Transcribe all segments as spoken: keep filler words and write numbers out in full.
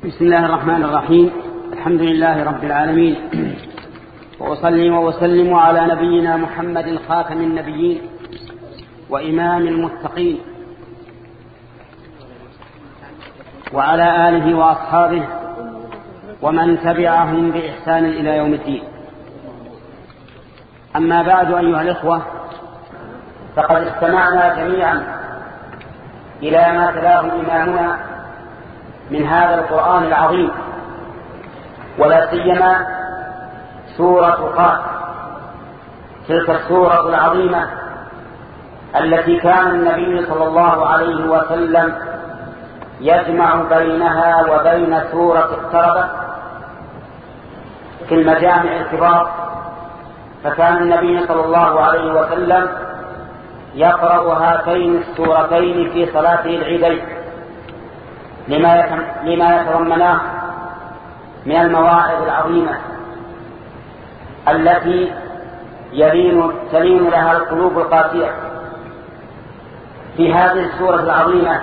بسم الله الرحمن الرحيم. الحمد لله رب العالمين، وأصلي وأسلم على نبينا محمد خاتم النبيين وإمام المتقين، وعلى آله وأصحابه ومن تبعهم بإحسان إلى يوم الدين. أما بعد، أيها الإخوة، فقد استمعنا جميعا إلى ما تلاه إمامنا من هذا القرآن العظيم، ولا سيما سورة قاف، تلك السورة العظيمة التي كان النبي صلى الله عليه وسلم يجمع بينها وبين سورة اقتربت في المجامع الكبار. فكان النبي صلى الله عليه وسلم يقرأ هاتين السورتين في صلاته العيدين لما يتضمناه من المواعظ العظيمة التي يلين تلين لها القلوب القاسية. في هذه السورة العظيمة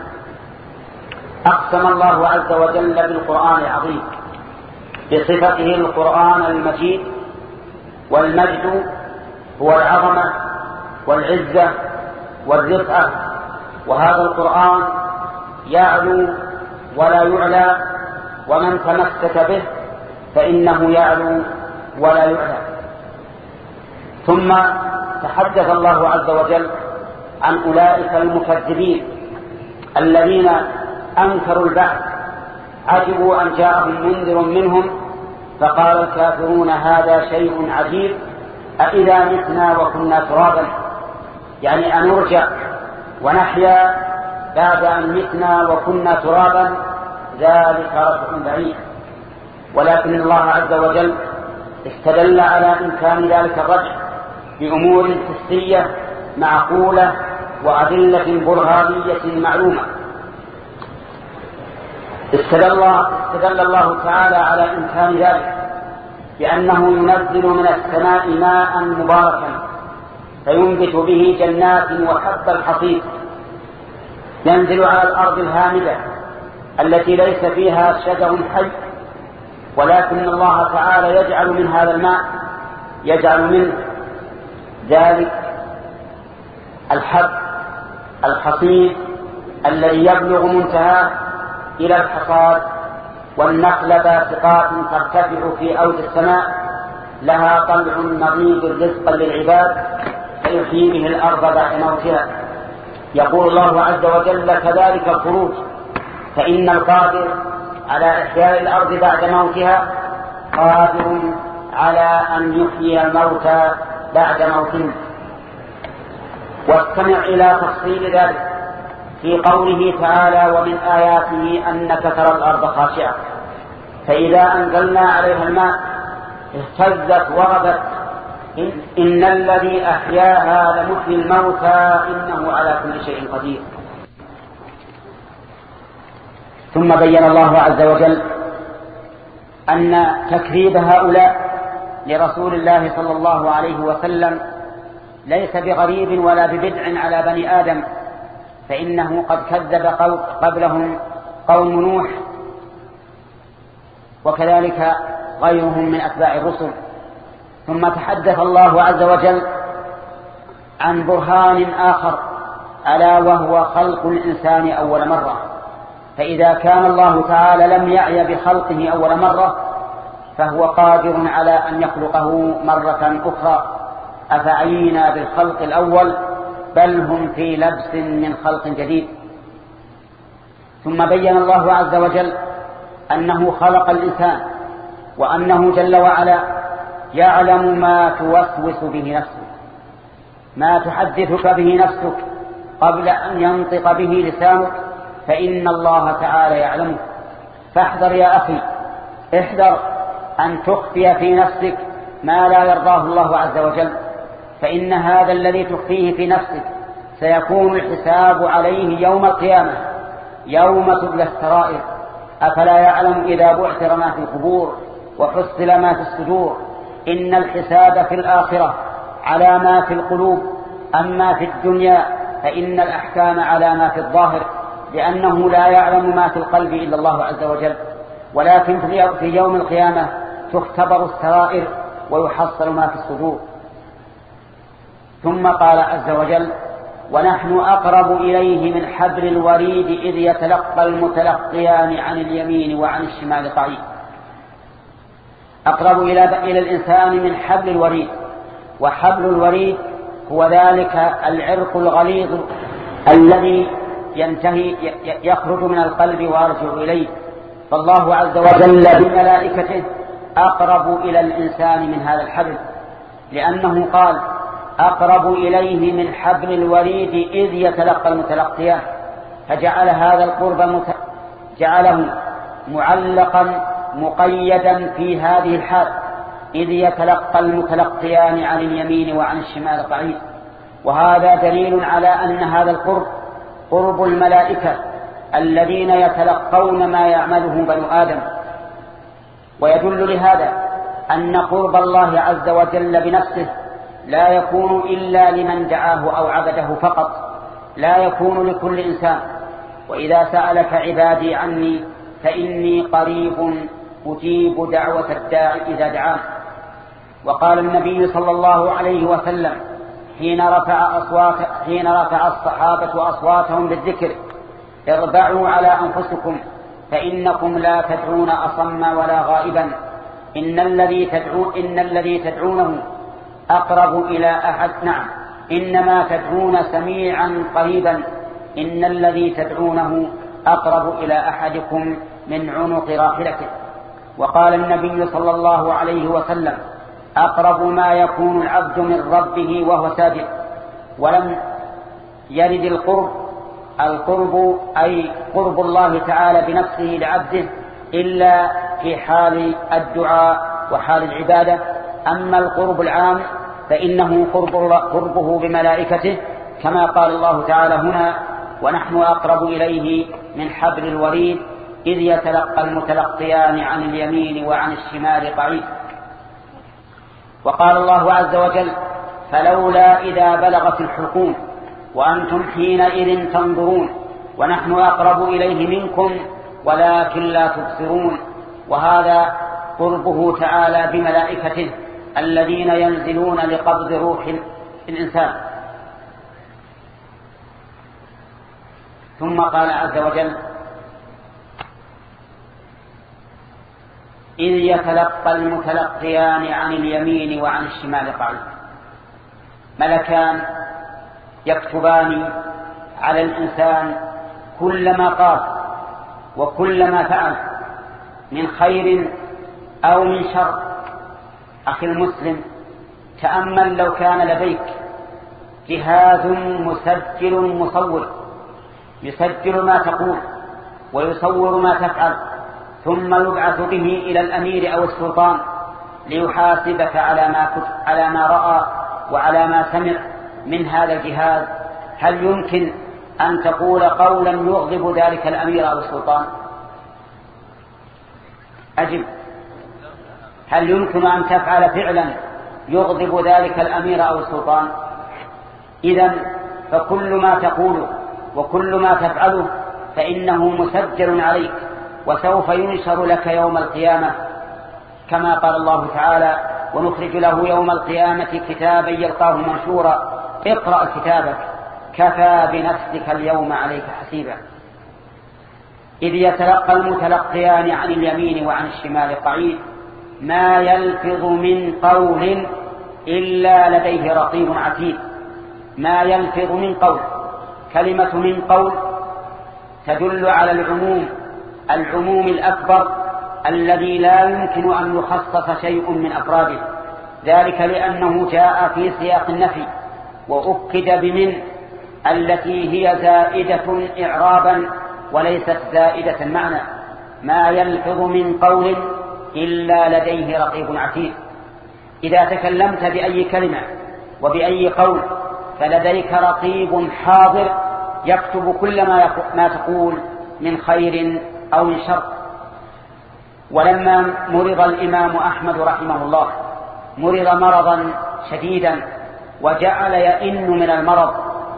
أقسم الله عز وجل بالقرآن العظيم بصفته القرآن المجيد، والمجد هو العظمة والعزة والرفعة، وهذا القرآن يعلو ولا يعلى، ومن تمسك به فإنه يعلو ولا يعلى. ثم تحدث الله عز وجل عن أولئك المكذبين الذين أنكروا البعث، عجبوا أن جاءهم منذر منهم فقال الكافرون هذا شيء عجيب أإذا متنا وكنا ترابا، يعني أن نرجع ونحيا بعد أن متنا وكنا ترابا، ذلك رجع بعيد. ولكن الله عز وجل استدل على إمكان ذلك الرجع بأمور حسية معقولة وأدلة برهانية معلومة. استدل الله, استدل الله تعالى على إمكان ذلك بأنه ينزل من السماء ماء مباركا فينبت به جنات وحب الحصيد، ينزل على الأرض الهامدة التي ليس فيها شجر حي، ولكن الله تعالى يجعل من هذا الماء يجعل منه ذلك الحب الحصيد الذي يبلغ منتهاه إلى الحصاد، والنخل باسقات ترتفع في أود السماء لها طلع نضيد رزقا للعباد فيحيي به الأرض بعد موتها. يقول الله عز وجل كذلك الخروج، فإن القادر على إحياء الأرض بعد موتها قادر على أن يحيي الموتى بعد موتهم. واستمع إلى تفصيل ذلك في قوله تعالى ومن آياته أنك ترى الأرض خاشعة فإذا أنزلنا عليها الماء اهتزت وربت إن, إن الذي أحياها لمحيي الموتى إنه على كل شيء قدير. ثم بين الله عز وجل أن تكذيب هؤلاء لرسول الله صلى الله عليه وسلم ليس بغريب ولا ببدع على بني آدم، فإنه قد كذب قبلهم قوم نوح وكذلك غيرهم من أتباع الرسل. ثم تحدث الله عز وجل عن برهان آخر ألا وهو خلق الإنسان أول مرة، فإذا كان الله تعالى لم يعي بخلقه أول مرة فهو قادر على أن يخلقه مرة أخرى. أفعينا بالخلق الأول بل هم في لبس من خلق جديد. ثم بين الله عز وجل أنه خلق الإنسان وأنه جل وعلا يعلم ما توسوس به نفسك، ما تحدثك به نفسك قبل أن ينطق به لسانك، فإن الله تعالى يعلمه. فاحذر يا أخي، احذر أن تخفي في نفسك ما لا يرضاه الله عز وجل، فإن هذا الذي تخفيه في نفسك سيكون الحساب عليه يوم القيامة يوم تبلى السرائر. أفلا يعلم إذا بعثر ما في القبور وحصل ما في الصدور إن الحساب في الآخرة على ما في القلوب، أما في الدنيا فإن الأحكام على ما في الظاهر، لأنه لا يعلم ما في القلب إلا الله عز وجل. ولكن في يوم القيامة تختبر السرائر ويحصل ما في الصدور. ثم قال عز وجل: ونحن أقرب إليه من حبل الوريد إذ يتلقى المتلقيان عن اليمين وعن الشمال قعيد. أقرب إلى إلى الإنسان من حبل الوريد، وحبل الوريد هو ذلك العرق الغليظ الذي ينتهي يخرج من القلب ويرجع إليه. فالله عز وجل بملائكته أقرب إلى الإنسان من هذا الحبل، لأنه قال: أقرب إليه من حبل الوريد إذ يتلقى المتلقيان، فجعل هذا القرب مت... جعله معلقا مقيدا في هذه الحال، إذ يتلقى المتلقيان عن اليمين وعن الشمال قعيد. وهذا دليل على أن هذا القرب قرب الملائكة الذين يتلقون ما يعمله بنو آدم. ويدل لهذا أن قرب الله عز وجل بنفسه لا يكون إلا لمن دعاه أو عبده فقط، لا يكون لكل إنسان. وإذا سألك عبادي عني فإني قريب أجيب دعوة الداعي إذا دعان. وقال النبي صلى الله عليه وسلم حين رفع, أصوات حين رفع الصحابة أصواتهم بالذكر: اربعوا على أنفسكم فإنكم لا تدعون أصم ولا غائبا، إن الذي تدعون إن الذي تدعونه أقرب إلى أحد نعم إنما تدعون سميعا قريبا، إن الذي تدعونه أقرب إلى أحدكم من عنق راحلته. وقال النبي صلى الله عليه وسلم: أقرب ما يكون العبد من ربه وهو ساجد. ولم يرد القرب القرب أي قرب الله تعالى بنفسه لعبده إلا في حال الدعاء وحال العبادة. أما القرب العام فإنه قرب الله قربه بملائكته، كما قال الله تعالى هنا: ونحن أقرب إليه من حبل الوريد إذ يتلقى المتلقيان عن اليمين وعن الشمال قعيد. وقال الله عز وجل: فلولا إذا بلغت الحلقوم وأنتم حينئذ تنظرون ونحن أقرب إليه منكم ولكن لا تبصرون. وهذا قربه تعالى بملائكته الذين ينزلون لقبض روح الإنسان. ثم قال عز وجل: إذ يتلقى المتلقيان عن اليمين وعن الشمال قعيد. ملكان يكتبان على الإنسان كل ما قال وكل ما فعل من خير أو من شر. أخي المسلم، تأمل لو كان لديك جهاز مسجل مصور يسجل ما تقول ويصور ما تفعل، ثم يبعث به إلى الأمير أو السلطان ليحاسبك على ما على ما رأى وعلى ما سمع من هذا الجهاز، هل يمكن أن تقول قولا يغضب ذلك الأمير أو السلطان؟ أجب، هل يمكن أن تفعل فعلا يغضب ذلك الأمير أو السلطان؟ إذن فكل ما تقوله وكل ما تفعله فإنه مسجل عليك وسوف ينشر لك يوم القيامة، كما قال الله تعالى: ونخرج له يوم القيامة كتابا يلقاه منشورا اقرأ كتابك كفى بنفسك اليوم عليك حسيبا. إذ يتلقى المتلقيان عن اليمين وعن الشمال قعيد ما يلفظ من قول إلا لديه رقيب عتيد. ما يلفظ من قول، كلمة من قول تدل على العموم العموم الأكبر الذي لا يمكن أن يخصص شيء من أفراده، ذلك لأنه جاء في سياق النفي وأكد بمن التي هي زائدة إعرابا وليست زائدة معنى. ما يلفظ من قول إلا لديه رقيب عتيد. إذا تكلمت بأي كلمة وبأي قول فلديك رقيب حاضر يكتب كل ما تقول من خير أو من شر. ولما مرض الإمام أحمد رحمه الله مرض مرضا شديدا وجعل يئن من المرض،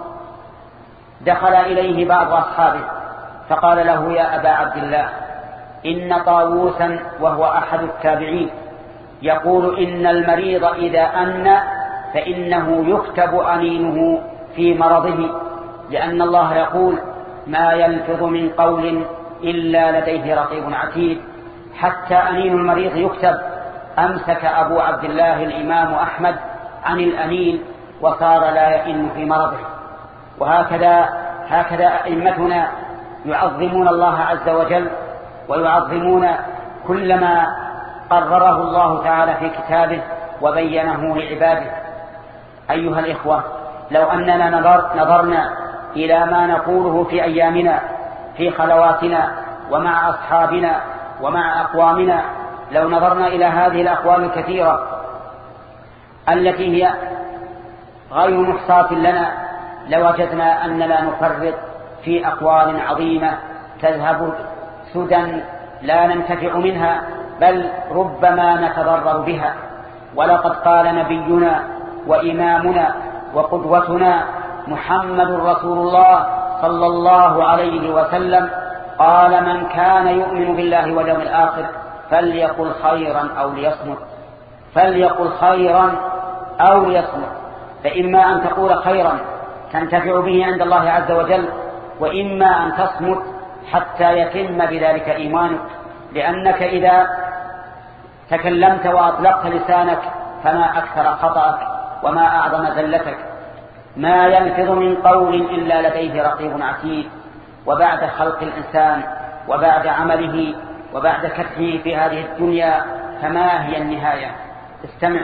دخل إليه بعض أصحابه فقال له: يا أبا عبد الله، إن طاووسا وهو أحد التابعين يقول إن المريض إذا أن فإنه يكتب أنينه في مرضه، لأن الله يقول ما يلفظ من قول إلا لديه رقيب عتيد. حتى أنين المريض يكتب. أمسك أبو عبد الله الإمام أحمد عن الأنين وصار لا يئن في مرضه. وهكذا هكذا أئمتنا يعظمون الله عز وجل ويعظمون كل ما قرره الله تعالى في كتابه وبينه لعباده. أيها الإخوة، لو أننا نظر نظرنا إلى ما نقوله في أيامنا في خلواتنا ومع أصحابنا ومع أقوامنا، لو نظرنا إلى هذه الأقوال الكثيرة التي هي غير محصاة لنا لوجدنا أننا نفرط في أقوال عظيمة تذهب سدى لا ننتفع منها، بل ربما نتضرر بها. ولقد قال نبينا وإمامنا وقدوتنا محمد رسول الله صلى الله عليه وسلم قال من كان يؤمن بالله واليوم الآخر فليقل خيرا أو ليصمت، فليقل خيرا أو ليصمت. فإما أن تقول خيرا تنتفع به عند الله عز وجل، وإما أن تصمت حتى يتم بذلك إيمانك، لأنك إذا تكلمت وأطلقت لسانك فما أكثر خطأك وما أعظم زلتك. ما يلفظ من قول إلا لديه رقيب عتيد. وبعد خلق الإنسان وبعد عمله وبعد كفه في هذه الدنيا فما هي النهاية؟ استمع.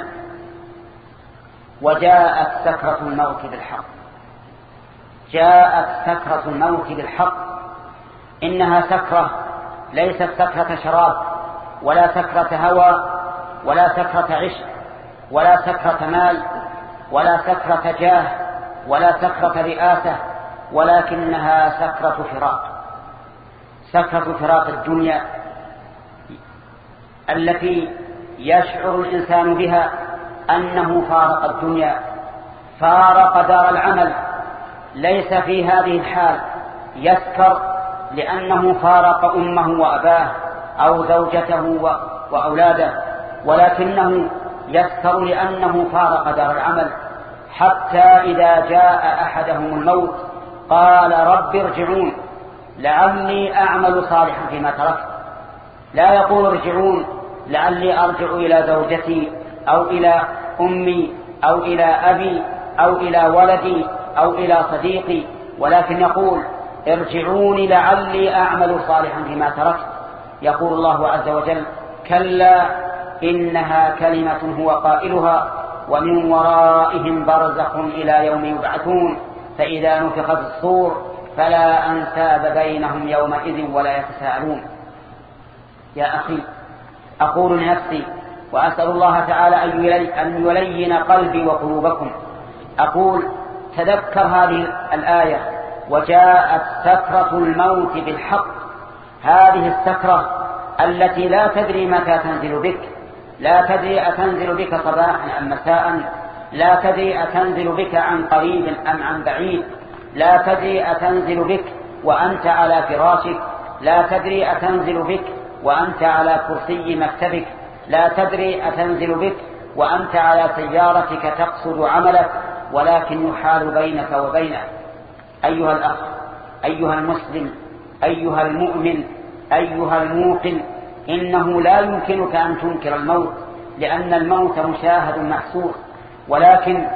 وجاءت سكرة الموت بالحق. جاءت سكرة الموت بالحق. إنها سكرة ليست سكرة شراب ولا سكرة هوى ولا سكرة عشق ولا سكرة مال ولا سكرة جاه ولا سكرة رئاسة، ولكنها سكرة فراق. سكرة فراق الدنيا التي يشعر الإنسان بها أنه فارق الدنيا، فارق دار العمل. ليس في هذه الحال يسكر لأنه فارق أمه وأباه أو زوجته وأولاده، ولكنه يسكر لأنه فارق دار العمل. حتى إذا جاء أحدهم الموت قال رب ارجعون لعلي أعمل صالحا فيما تركت. لا يقول ارجعون لعلي أرجع إلى زوجتي أو إلى أمي أو إلى أبي أو إلى ولدي أو إلى صديقي، ولكن يقول ارجعوني لعلي أعمل صالحا فيما تركت. يقول الله عز وجل كلا إنها كلمة هو قائلها ومن ورائهم برزخ إلى يوم يبعثون فإذا نفخ في الصور فلا أنساب بينهم يومئذ ولا يتساءلون. يا أخي، أقول لنفسي وأسأل الله تعالى أن يلين قلبي وقلوبكم، أقول تذكر هذه الآية وجاءت سكرة الموت بالحق. هذه السكرة التي لا تدري متى تنزل بك، لا تدري أتنزل بك صباحا أم مساء، لا تدري أتنزل بك عن قريب أم عن بعيد، لا تدري أتنزل بك وأنت على فراشك، لا تدري أتنزل بك وأنت على كرسي مكتبك، لا تدري أتنزل بك وأنت على سيارتك تقصد عملك، ولكن يحال بينك وبينه. أيها الأخ، أيها المسلم، أيها المؤمن، أيها الموقن، إنه لا يمكنك أن تنكر الموت، لأن الموت مشاهد محسوس، ولكن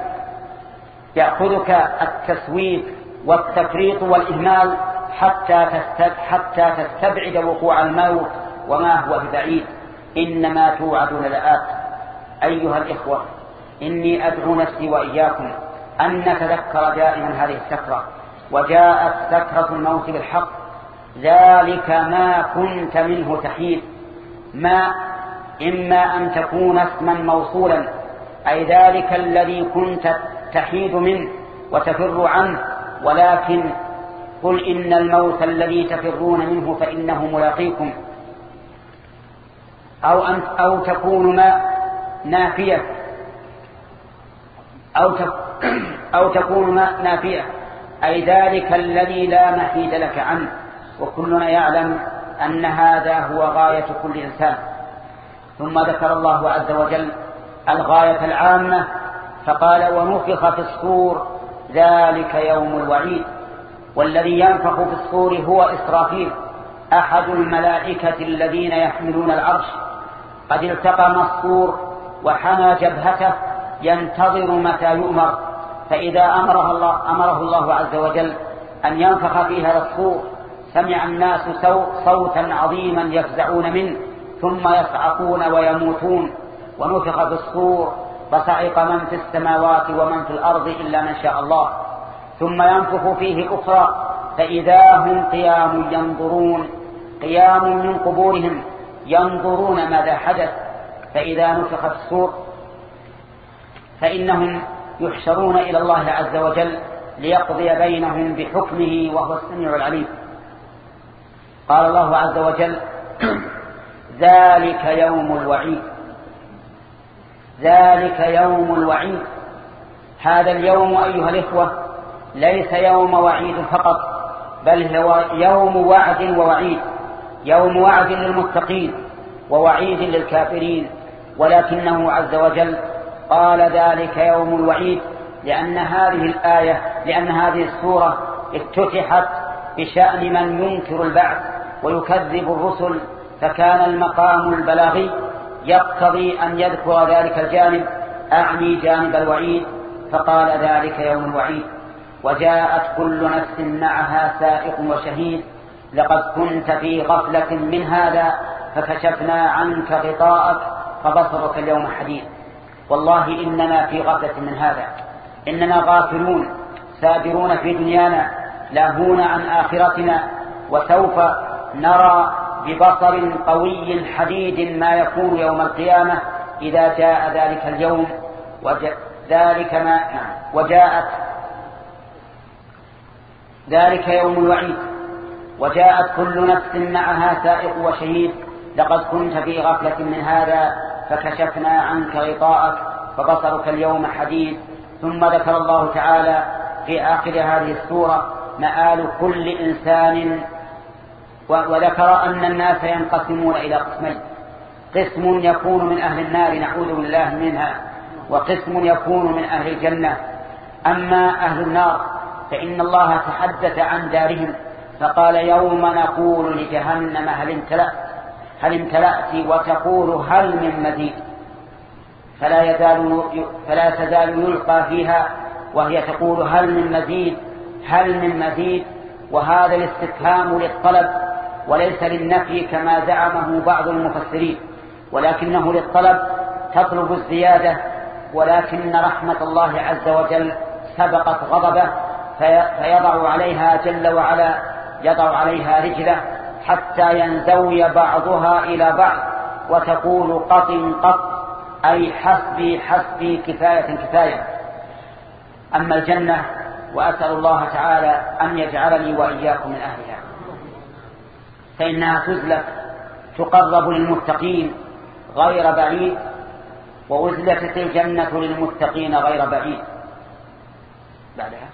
يأخذك التسويف والتفريط والإهمال حتى حتى تستبعد وقوع الموت وما هو ببعيد. إنما توعدون لآت. أيها الإخوة، إني أدعو نفسي وإياكم أن نتذكر دائما هذه السكرة. وجاءت سكرة الموت بالحق، ذلك ما كنت منه تحيد. ما إما أن تكون اسما موصولا، أي ذلك الذي كنت تحيد منه وتفر عنه، ولكن قل إن الموت الذي تفرون منه فإنه ملاقيكم. أو, أن أو تكون ما نافية أو, أو تكون ما نافية، أي ذلك الذي لا محيد لك عنه. وكلنا يعلم أن هذا هو غاية كل إنسان. ثم ذكر الله عز وجل الغاية العامة فقال ونفخ في الصور ذلك يوم الوعيد. والذي ينفخ في الصور هو إسرافيل أحد الملائكة الذين يحملون العرش، قد التقم الصور وحنى جبهته ينتظر متى يؤمر، فإذا أمره الله, أمره الله عز وجل أن ينفخ في هذا الصور سمع الناس صوتا عظيما يفزعون منه ثم يصعقون ويموتون. ونفخ في الصور فصعق من في السماوات ومن في الأرض إلا من شاء الله، ثم ينفخ فيه أخرى فإذا هم قيام ينظرون، قيام من قبورهم ينظرون ماذا حدث. فإذا نفخ في الصور فإنهم يحشرون إلى الله عز وجل ليقضي بينهم بحكمه وهو السميع العليم. قال الله عز وجل ذلك يوم الوعيد. ذلك يوم الوعيد. هذا اليوم أيها الإخوة ليس يوم وعيد فقط، بل هو يوم وعد ووعيد، يوم وعد للمتقين ووعيد للكافرين، ولكنه عز وجل قال ذلك يوم الوعيد لأن هذه الآية لأن هذه السورة افتتحت بشأن من ينكر البعث ويكذب الرسل، فكان المقام البلاغي يقتضي أن يذكر ذلك الجانب، أعني جانب الوعيد، فقال ذلك يوم الوعيد. وجاءت كل نفس معها سائق وشهيد لقد كنت في غفلة من هذا فكشفنا عنك غطاءك فبصرك اليوم حديد. والله إننا في غفلة من هذا، إننا غافلون سابرون في دنيانا لاهون عن آخرتنا، وسوف نرى ببصر قوي حديد ما يكون يوم القيامة إذا جاء ذلك اليوم. ذلك ما وجاءت ذلك يوم الوعيد. وجاءت كل نفس معها سائق وشهيد لقد كنت في غفلة من هذا فكشفنا عنك غطاءك فبصرك اليوم حديد. ثم ذكر الله تعالى في آخر هذه السورة مآل كل إنسان، وذكر أن الناس ينقسمون إلى قسمين: قسم يكون من أهل النار نعوذ بالله منها، وقسم يكون من أهل الجنة. أما أهل النار فإن الله تحدث عن دارهم فقال يوم نقول لجهنم هل امتلأت هل امتلأت وتقول هل من مزيد، فلا يزال فلا تزال يلقى فيها وهي تقول هل من مزيد هل من مزيد. وهذا الاستفهام للطلب وليس للنفي كما زعمه بعض المفسرين، ولكنه للطلب تطلب الزيادة، ولكن رحمة الله عز وجل سبقت غضبه فيضع عليها جل وعلا يضع عليها رجله حتى ينزوي بعضها إلى بعض وتقول قط قط، أي حسبي حسبي كفاية كفاية. أما الجنة وأسأل الله تعالى أن يجعلني وإياكم من أهلها فإنها تزلف تقرب للمتقين غير بعيد، وأزلفت الجنة للمتقين غير بعيد. بعدها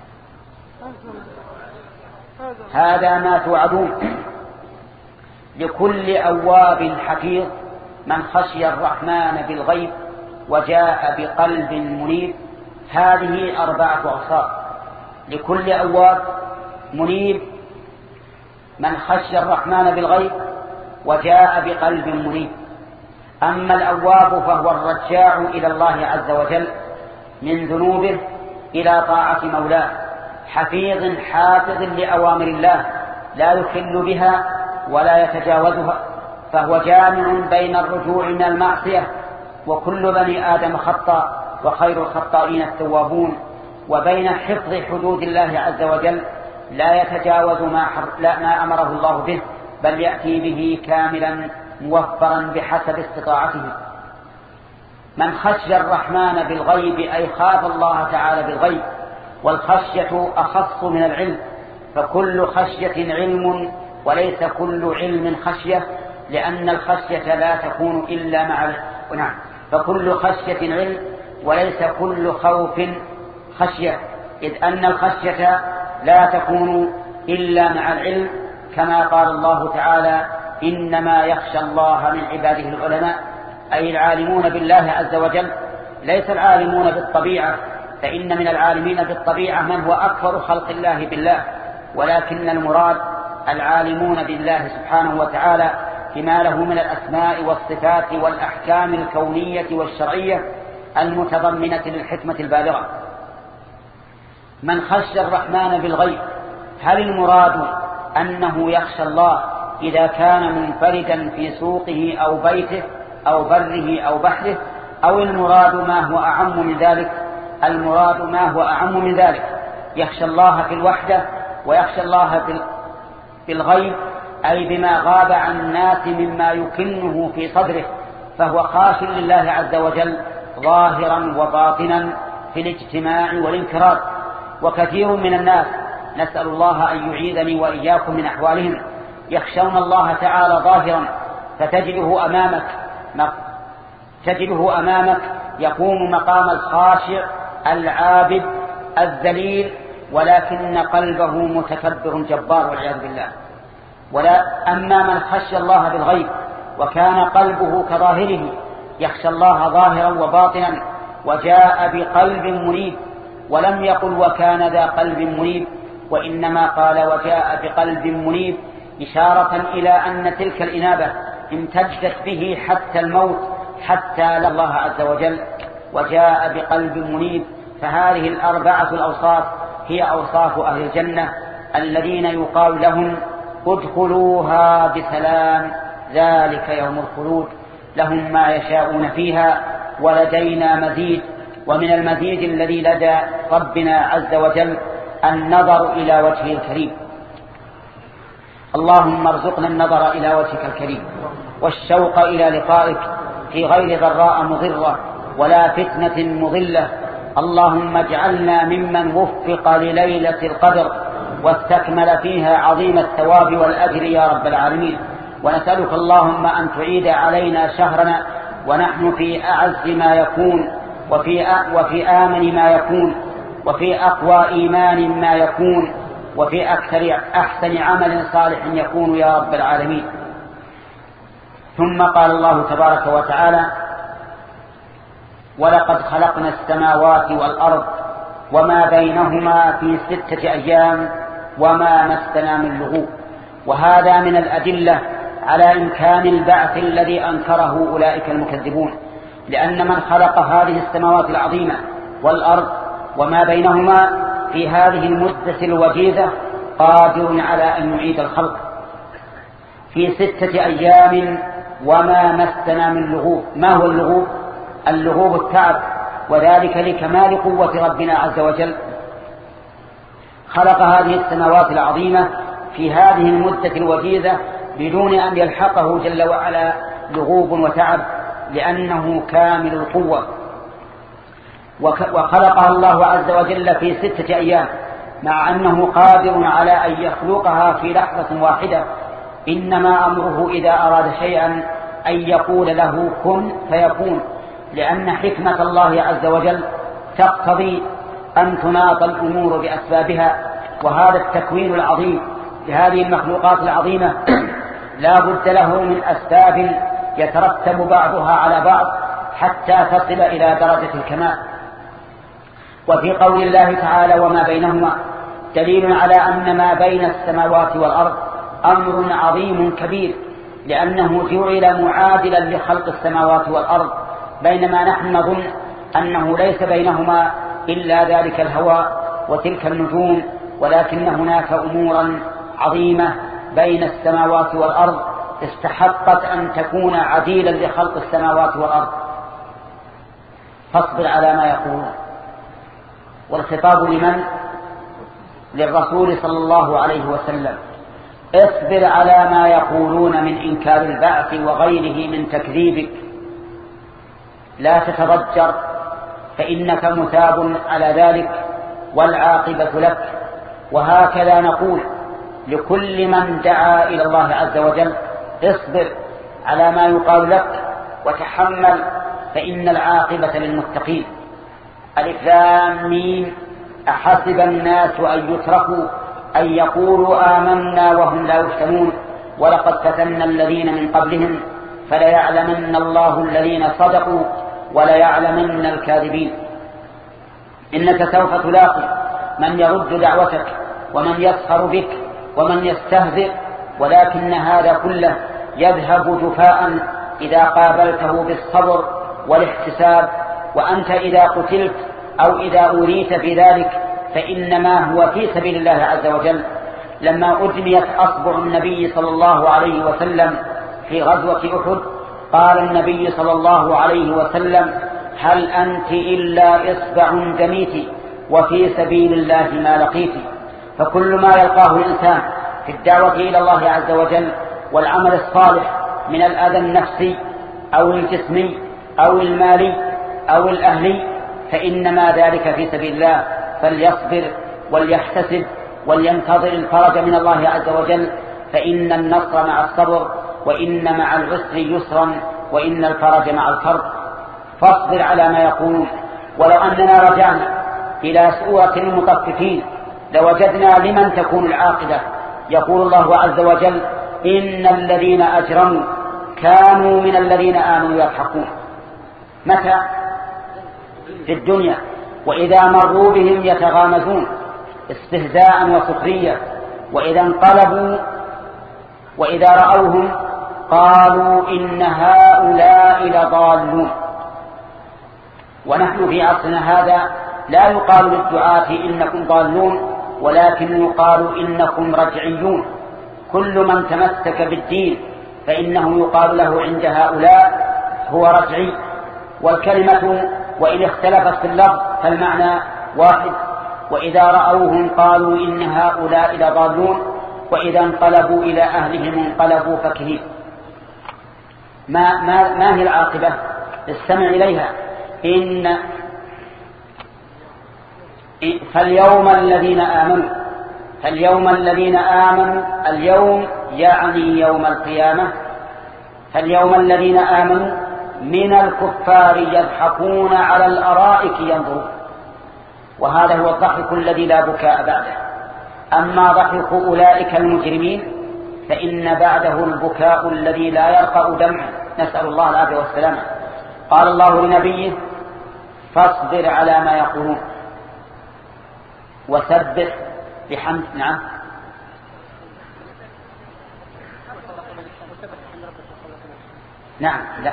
هذا ما توعدون لكل أواب حفيظ من خشي الرحمن بالغيب وجاء بقلب منيب. هذه أربعة أوصاف: لكل أواب منيب، من خشي الرحمن بالغيب وجاء بقلب منيب. أما الأواب فهو الرجاع إلى الله عز وجل من ذنوبه إلى طاعة مولاه، حفيظ حافظ لأوامر الله لا يخل بها ولا يتجاوزها، فهو جامع بين الرجوع من المعصية وكل بني آدم خطأ وخير الخطائين التوابون، وبين حفظ حدود الله عز وجل لا يتجاوز ما, لا ما أمره الله به، بل يأتي به كاملا موفرا بحسب استطاعته. من خشي الرحمن بالغيب أي خاف الله تعالى بالغيب، والخشية أخص من العلم، فكل خشية علم وليس كل علم خشية، لأن الخشية لا تكون إلا مع نعم فكل خشية علم وليس كل خوف خشية، إذ أن الخشية لا تكون إلا مع العلم، كما قال الله تعالى إنما يخشى الله من عباده العلماء، أي العالمون بالله عز وجل، ليس العالمون بالطبيعة، فإن من العالمين بالطبيعة من هو أكثر خلق الله بالله، ولكن المراد العالمون بالله سبحانه وتعالى بما له من الأسماء والصفات والأحكام الكونية والشرعية المتضمنة للحكمة البالغة. من خشى الرحمن بالغيب، هل المراد أنه يخشى الله إذا كان منفردا في سوقه أو بيته أو بره أو بحره، أو المراد ما هو أعم من ذلك؟ المراد ما هو أعم من ذلك، يخشى الله في الوحدة ويخشى الله في الغيب، أي بما غاب عن الناس مما يكنه في صدره، فهو خاش لله عز وجل ظاهرا وباطنا في الاجتماع والانفراد. وكثير من الناس، نسأل الله أن يعيذني وإياكم من أحوالهم، يخشون الله تعالى ظاهرا، فتجده أمامك تجده أمامك يقوم مقام الخاشع العابد الذليل، ولكن قلبه متكبر جبار والعياذ بالله. ولا أما من خشى الله بالغيب وكان قلبه كظاهره، يخشى الله ظاهرا وباطنا، وجاء بقلب منيب، ولم يقل وكان ذا قلب منيب، وإنما قال وجاء بقلب منيب، إشارة إلى أن تلك الإنابة امتدت به حتى الموت، حتى لله الله عز وجل، وجاء بقلب منيب. فهذه الأربعة الأوصاف هي أوصاف أهل الجنة الذين يقال لهم ادخلوها بسلام، ذلك يوم الخلود، لهم ما يشاءون فيها ولدينا مزيد. ومن المزيد الذي لدى ربنا عز وجل النظر إلى وجهه الكريم. اللهم ارزقنا النظر إلى وجهك الكريم والشوق إلى لقائك في غير ضراء مضرة ولا فتنة مضلة. اللهم اجعلنا ممن وفق لليلة القدر واستكمل فيها عظيم الثواب والأجر يا رب العالمين. ونسألك اللهم أن تعيد علينا شهرنا ونحن في أعز ما يكون، وفي وفي آمن ما يكون، وفي أقوى إيمان ما يكون، وفي أكثر أحسن عمل صالح يكون يا رب العالمين. ثم قال الله تبارك وتعالى: ولقد خلقنا السماوات والأرض وما بينهما في ستة أيام وما مسنا من لغوب. وهذا من الأدلة على إمكان البعث الذي أنكره أولئك المكذبون، لأن من خلق هذه السماوات العظيمة والأرض وما بينهما في هذه المدة الوجيزة قادر على أن يعيد الخلق في ستة أيام وما مسنا من لغوب. ما هو اللغوب؟ اللغوب التعب، وذلك لكمال قوة ربنا عز وجل. خلق هذه السماوات العظيمة في هذه المدة الوجيزة بدون أن يلحقه جل وعلا لغوب وتعب، لأنه كامل القوة. وخلقها الله عز وجل في ستة أيام، مع أنه قادر على أن يخلقها في لحظة واحدة. إنما أمره إذا أراد شيئا أن يقول له كن فيكون، لأن حكمة الله عز وجل تقتضي أن تناط الأمور بأسبابها. وهذا التكوين العظيم لهذه المخلوقات العظيمة لا بد له من أسباب يترتب بعضها على بعض حتى تصل إلى درجة الكمال. وفي قول الله تعالى وما بينهما دليل على أن ما بين السماوات والأرض أمر عظيم كبير، لأنه جعل معادلا لخلق السماوات والأرض، بينما نحن نظن أنه ليس بينهما إلا ذلك الهواء وتلك النجوم، ولكن هناك أمورا عظيمة بين السماوات والأرض استحقت أن تكون عديلا لخلق السماوات والأرض. فاصبر على ما يقولون. والخطاب لمن؟ للرسول صلى الله عليه وسلم. اصبر على ما يقولون من إنكار البعث وغيره من تكذيبك، لا تتضجر، فإنك مثاب على ذلك والعاقبة لك. وهكذا نقول لكل من دعا إلى الله عز وجل: اصبر على ما يقال لك وتحمل، فإن العاقبة للمتقين. ألف لام ميم أحسب الناس أن يتركوا أن يقولوا آمنا وهم لا يفتنون ولقد فتنا الذين من قبلهم فليعلمن الله الذين صدقوا وليعلمن الكاذبين. إنك سوف تلاقي من يرد دعوتك ومن يسخر بك ومن يستهزئ، ولكن هذا كله يذهب جفاء إذا قابلته بالصبر والاحتساب. وأنت إذا قتلت أو إذا أريت في ذلك فإنما هو في سبيل الله عز وجل. لما أدميت أصبع النبي صلى الله عليه وسلم في غزوة أحد قال النبي صلى الله عليه وسلم: هل أنت إلا إصبع دميت وفي سبيل الله ما لقيت. فكل ما يلقاه الإنسان في الدعوة إلى الله عز وجل والعمل الصالح من الأذى النفسي أو الجسمي أو المالي أو الأهلي فإنما ذلك في سبيل الله، فليصبر وليحتسب ولينتظر الفرج من الله عز وجل، فإن النصر مع الصبر، وإن مع العسر يسرا، وإن الفرج مع الكرب. فاصبر على ما يقولون. ولو أننا رجعنا إلى سورة المطففين لوجدنا لمن تكون العاقبة. يقول الله عز وجل: إن الذين أجرموا كانوا من الذين آمنوا يضحكون. متى؟ في الدنيا، وإذا مروا بهم يتغامزون استهزاء وسخرية، وإذا انقلبوا وإذا رأوهم قالوا إن هؤلاء لضالون. ونحن في عصرنا هذا لا يقال للدعاة إنكم ضالون، ولكن يقال إنكم رجعيون. كل من تمسك بالدين فإنه يقال له عند هؤلاء هو رجعي. والكلمة وإن اختلفت في اللفظ فالمعنى واحد. وإذا رأوهم قالوا إن هؤلاء لضالون، وإذا انقلبوا إلى أهلهم انقلبوا فكهين. ما, ما, ما هي العاقبة؟ استمع إليها. إن فاليوم الذين آمنوا فاليوم الذين آمنوا اليوم يعني يوم القيامة. فاليوم الذين آمنوا من الكفار يضحكون على الأرائك ينظرون. وهذا هو الضحك الذي لا بكاء بعده. أما ضحك أولئك المجرمين فإن بعده البكاء الذي لا يرقى دمعه، نسأل الله العافية والسلامة. قال الله لنبيه: فاصبر على ما يقولون وسبح بحمد. نعم نعم لا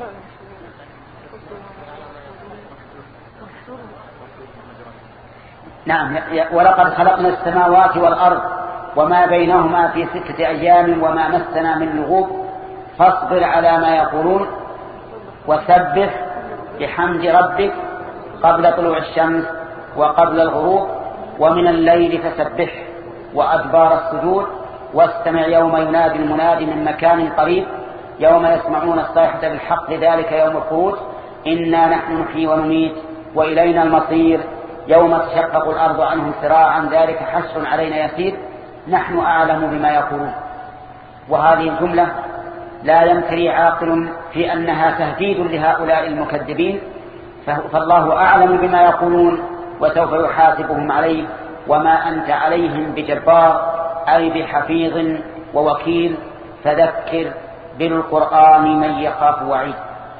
نعم ولقد خلقنا السماوات والأرض وما بينهما في ستة أيام وما مسنا من لغوب فاصبر على ما يقولون وسبح بحمد ربك قبل طلوع الشمس وقبل الغروب ومن الليل فسبح وأدبار السجود واستمع يوم ينادي المنادي من مكان قريب يوم يسمعون الصيحة بالحق ذلك يوم الخروج إنا نحن نحيي ونميت وإلينا المصير يوم تشقق الأرض عنهم سراعا ذلك حشر علينا يسير نحن أعلم بما يقولون. وهذه الجملة لا يمتري عاقل في أنها تهديد لهؤلاء المكذبين، فالله أعلم بما يقولون وسوف يحاسبهم عليه وما أنت عليهم بجبار أي بحفيظ ووكيل فذكر بالقرآن من يخاف وعيد.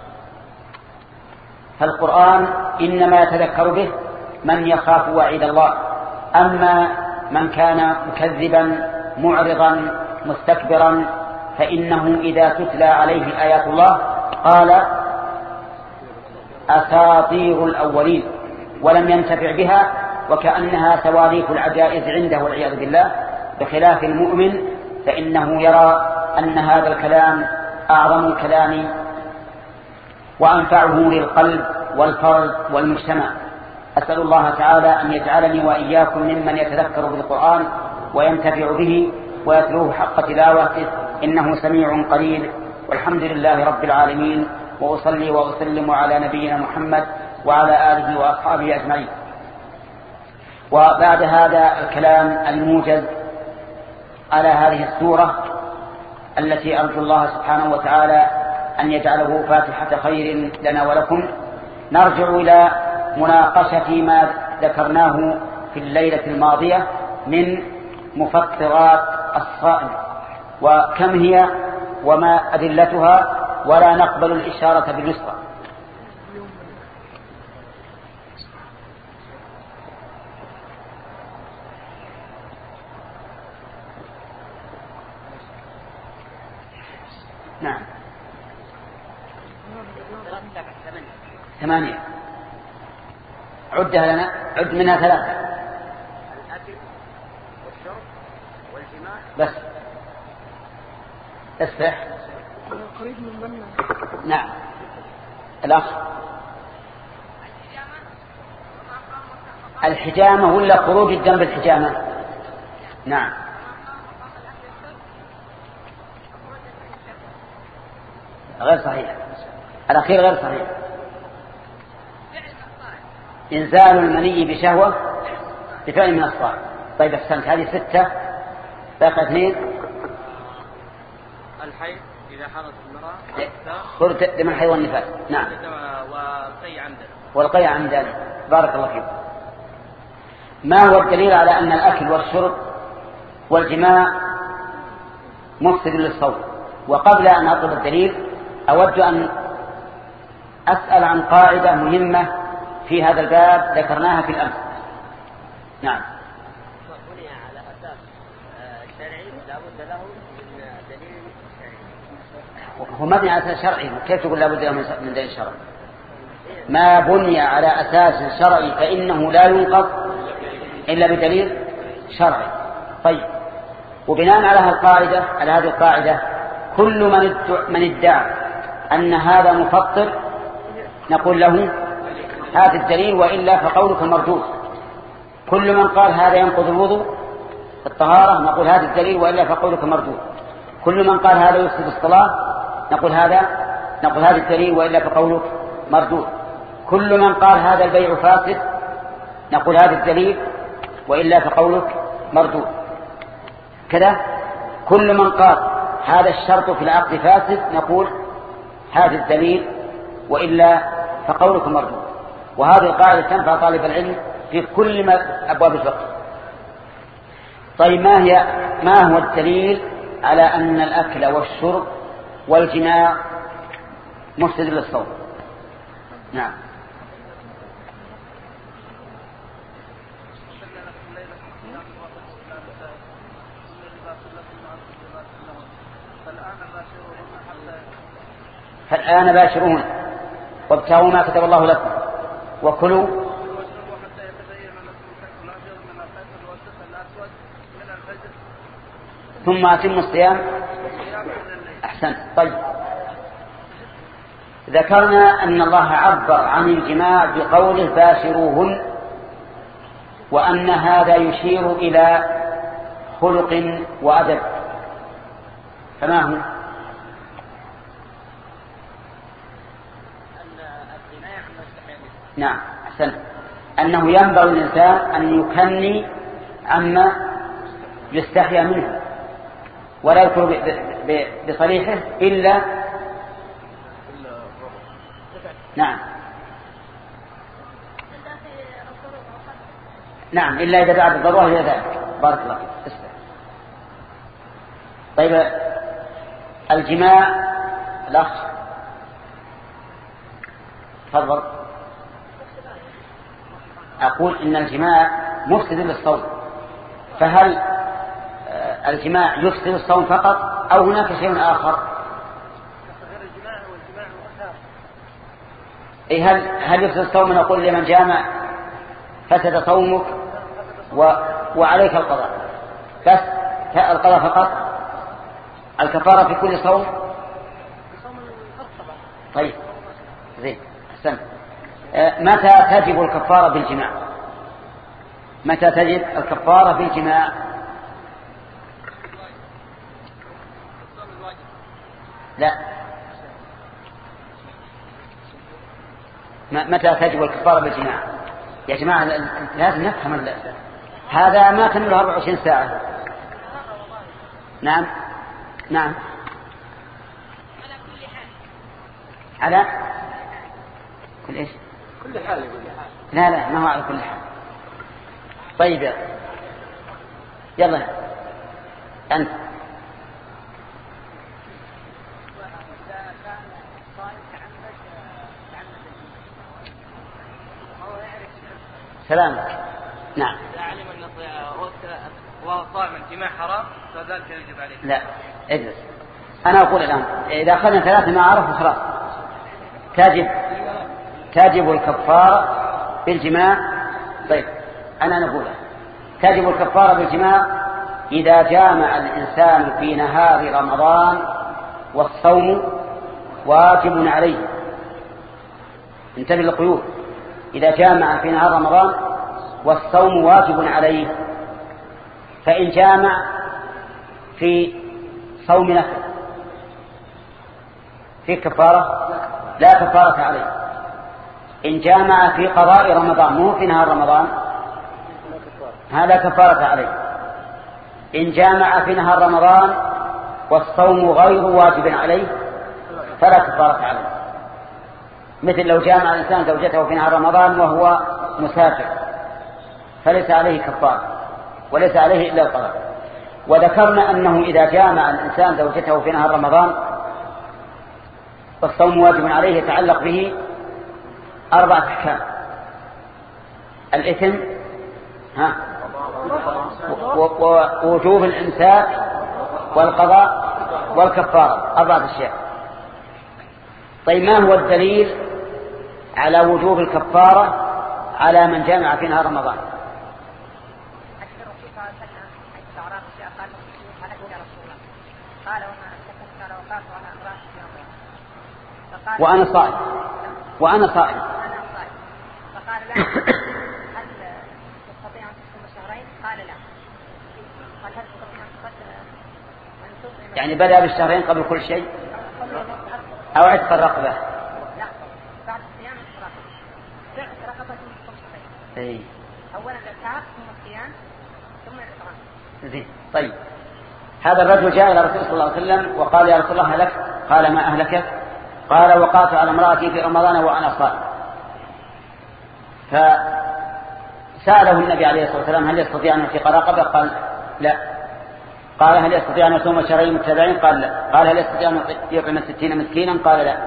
فالقرآن إنما يتذكر به من يخاف وعيد الله. أما من كان مكذبا معرضا مستكبرا فإنه إذا تتلى عليه آيات الله قال أساطير الأولين ولم ينتفع بها وكأنها تواريخ العجائز عنده والعياذ بالله، بخلاف المؤمن فإنه يرى أن هذا الكلام أعظم الكلام وأنفعه للقلب والفرد والمجتمع. أسأل الله تعالى أن يجعلني وإياكم ممن يتذكر بالقرآن وينتفع به ويتلوه حق تلاوته إنه سميع قريب. والحمد لله رب العالمين، وأصلي وأسلم على نبينا محمد وعلى آله وأصحابه أجمعين. وبعد هذا الكلام الموجز على هذه السورة التي أرجو الله سبحانه وتعالى أن يجعله فاتحة خير لنا ولكم، نرجع إلى مناقشة ما ذكرناه في الليلة الماضية من مفطرات الصائم. وكم هي وما أدلتها، ولا نقبل الإشارة باليسرى. نعم ثمانية. عدها لنا، عد منها ثلاثة. الأكل والشرب والجماع بس اسفح. قريب من ضمن. نعم الأخ. الحجامة ولا خروج الدم بالحجامة؟ نعم غير صحيح، الأخير غير صحيح. إنزال المني بشهوة بفعل من الصائم. طيب أحسنت، هذه ستة. باقي اثنين. الحيض إذا حضت المرأة، خرج دم الحيض والنفاس. نعم والقي عمدا. والقي عمدا. بارك الله فيكم. ما هو الدليل على أن الأكل والشرب والجماع مفسد للصوم؟ وقبل أن أطلب الدليل أود أن أسأل عن قاعدة مهمة في هذا الباب ذكرناها في الأمس. نعم. بني على أساس شرعي لا بد له من دليل شرعي. هو مبني على أساس شرعي، كيف تقول لا بد له من دليل شرعي؟ ما بني على أساس شرعي فإنه لا ينقض إلا بدليل شرعي. طيب، وبناء على هذه القاعدة على هذه القاعدة كل من من ادعى أن هذا مفطر نقول له هذا الدليل، وإلا فقولك مردود. كل من قال هذا ينقض الوضوء الطهارة نقول هذا الدليل، وإلا فقولك مردود. كل من قال هذا يفسد الصلاة نقول هذا نقول هذا الدليل، وإلا فقولك مردود. كل من قال هذا البيع فاسد نقول هذا الدليل، وإلا فقولك مردود. كذا كل من قال هذا الشرط في العقد فاسد نقول هذا الدليل، وإلا فقولك مردود. وهذه القاعدة تنفع طالب العلم في كل ما أبواب الفقه. طيب، ما هي ما هو الدليل على أن الأكل والشرب والجماع مفسد للصوم؟ نعم. فالآن باشروهن وابتغوا ما كتب الله لكم وكلوا ثم أتموا الصيام. أحسنت. طيب، ذكرنا أن الله عبر عن الجماع بقوله باشروهن، وأن هذا يشير إلى خلق وأدب، فما هو؟ نعم أحسنت، أنه ينبغي الإنسان أن يكني عما يستحيا منه ولا يذكر بصريحه إلا نعم نعم إلا إذا دعت الضرورة إلى ذلك. بارك الله فيك. طيب، الجماع الأخ تفضل. أقول إن الجماع مفسد للصوم، فهل الجماع يفسد الصوم فقط أو هناك شيء آخر؟ أي هل هل يفسد الصوم نقول لمن جامع فسد صومك و... وعليك القضاء، بس القضاء فقط، الكفارة في كل صوم؟ طيب زين أحسنت. متى تجب الكفارة بالجماع؟ متى تجب الكفارة بالجماع؟ لا، متى تجب الكفارة بالجماع يا جماعة؟ لازم نفهم هذا. ما كان له أربع وعشرين ساعة. نعم نعم على كل إيش؟ كل حال. لا لا ما هو على كل حال. طيب يلا أنت سلامك. نعم. إذا علم أن وهو صائم الجماع حرام فذلك يجب عليه. لا اجلس. أنا أقول الآن إذا أخذنا ثلاثة ما عرفوا خلاص تجب تجب الكفارة بالجماع. طيب أنا نقول تجب الكفارة بالجماع إذا جامع الإنسان في نهار رمضان والصوم واجب عليه. انتبه للقيود. إذا جامع في نهار رمضان والصوم واجب عليه. فإن جامع في صوم نفل في كفارة؟ لا كفارة عليه. إن جامع في قضاء رمضان مو في نهار رمضان هذا كفارة عليه. إن جامع في نهار رمضان والصوم غير واجب عليه فلا كفارة عليه. مثل لو جامع الإنسان زوجته في نهار رمضان وهو مسافر فليس عليه كفارة وليس عليه إلا القضاء. وذكرنا أنه إذا جامع الإنسان زوجته في نهار رمضان والصوم واجب عليه يتعلق به أربعة أحكام. الإثم ها ووجوب الإمساك والقضاء والكفارة أربعة أشياء. طيب ما هو الدليل على وجوب الكفارة على من جامع في نهار رمضان؟ وأنا صائم وأنا صائم فقال لا هل تستطيع أن تصوم شهرين؟ قال لا. قال هل تستطيع أن تصوم يعني بدأ بالشهرين قبل كل شيء أو عتق الرقبة؟ لا بعد الصيام الرقبة بعد رقبة ثم شهرين. إيه. أولا الإعتاق ثم الصيام ثم الإطعام. زين. طيب هذا الرجل جاء إلى رسول صلى الله عليه وسلم وقال يا رسول الله هلكت. قال ما أهلكك؟ قال وقعت على امرأتي في رمضان وأنا صائم. فسأله النبي عليه الصلاة والسلام هل يستطيع أن يعتق رقبة؟ قال لا. قال هل يستطيع أن يصوم شهرين متتابعين؟ قال لا. قال هل يستطيع أن يطعم ستين مسكينا؟ قال لا.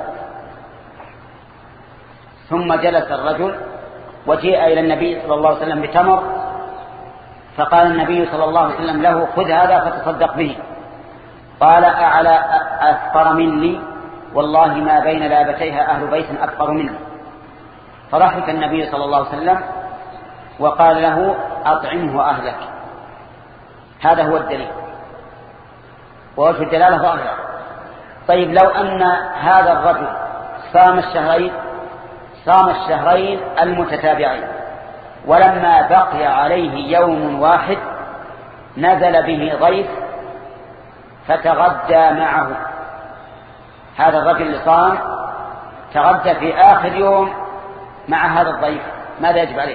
ثم جلس الرجل وجيء إلى النبي صلى الله عليه وسلم بتمر فقال النبي صلى الله عليه وسلم له خذ هذا فتصدق به. قال أعلى أكثر مني والله ما بين لابتيها أهل بيت أكثر مني. فضحك النبي صلى الله عليه وسلم وقال له أطعمه أهلك. هذا هو الدليل ووجه الدلالة ظاهرة. طيب لو أن هذا الرجل صام الشهرين صام الشهرين المتتابعين ولما بقي عليه يوم واحد نزل به ضيف فتغدى معه. هذا الرجل اللي صام تغدى في آخر يوم مع هذا الضيف ماذا يجب عليه؟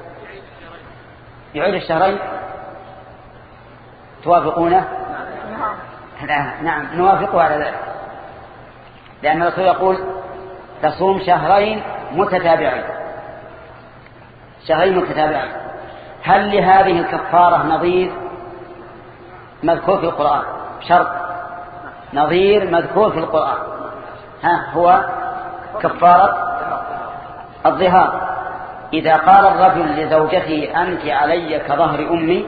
يعيد الشهرين. توافقونه؟ نعم نوافقه على ذلك لأن الرسول يقول تصوم شهرين متتابعين شهرين متتابعين. هل لهذه الكفارة نظير مذكور في القرآن؟ شرط نظير مذكور في القرآن ها هو كفارة الظهار. إذا قال الرجل لزوجته أنت علي كظهر أمي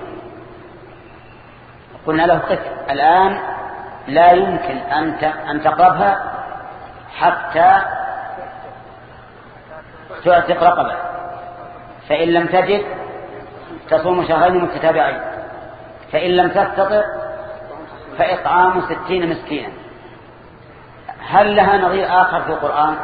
قلنا له قف الآن لا يمكن أن تقربها حتى تعتق رقبة. فإن لم تجد تصوم شهرين متتابعين. فإن لم تستطع فإطعام ستين مسكينا. هل لها نظير آخر في القرآن؟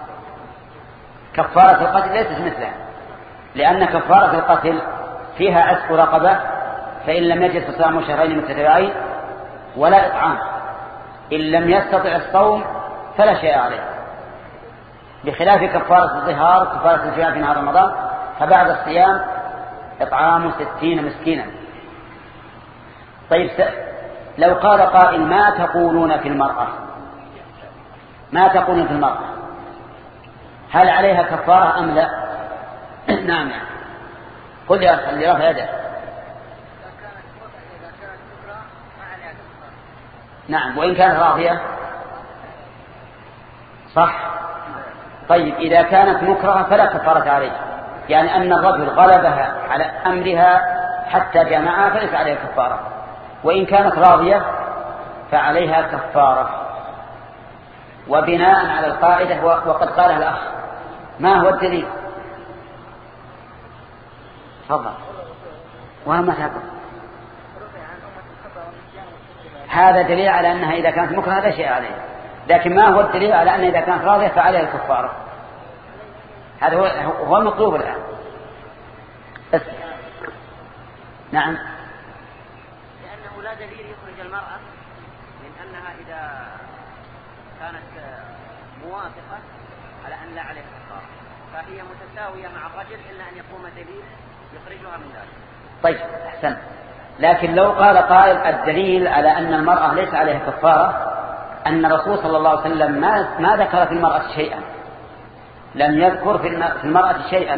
كفارة القتل ليست مثلها لأن كفارة القتل فيها عتق رقبة فإن لم يجد فصام شهرين متتابعين ولا إطعام. إن لم يستطع الصوم فلا شيء عليه بخلاف كفارة الظهار كفارة الجماع في نهار رمضان فبعد الصيام إطعام ستين مسكينا. طيب لو قال قائل ما تقولون في المرأة ما تقولون في المرأة هل عليها كفارة أم لا؟ نعم يعني قل يا أخي اللي رفع يده. نعم وإن كانت راضية صح. طيب إذا كانت مكرهة فلا كفارة عليه يعني أن الرجل غلبها على أمرها حتى جمعها فليس عليها كفارة، وإن كانت راضية فعليها كفارة. وبناء على القاعدة وقد قالها الأخ، ما هو الدليل؟ تفضل. وما تقول؟ هذا دليل على أنها إذا كانت مكرهة لا شيء عليها، لكن ما هو الدليل على أنها إذا كانت راضية فعليها الكفارة؟ هذا هو هو المطلوب الآن. بس. نعم. لأنه لا دليل يخرج المرأة من أنها إذا كانت موافقة على أن لا عليها كفارة، فهي متساوية مع الرجل إلا أن يقوم دليل يخرجها من ذلك. طيب أحسن. لكن لو قال قائل الدليل على أن المرأة ليس عليها كفارة أن الرسول صلى الله عليه وسلم ما ما ذكر في المرأة شيئا، لم يذكر في المرأة شيئا،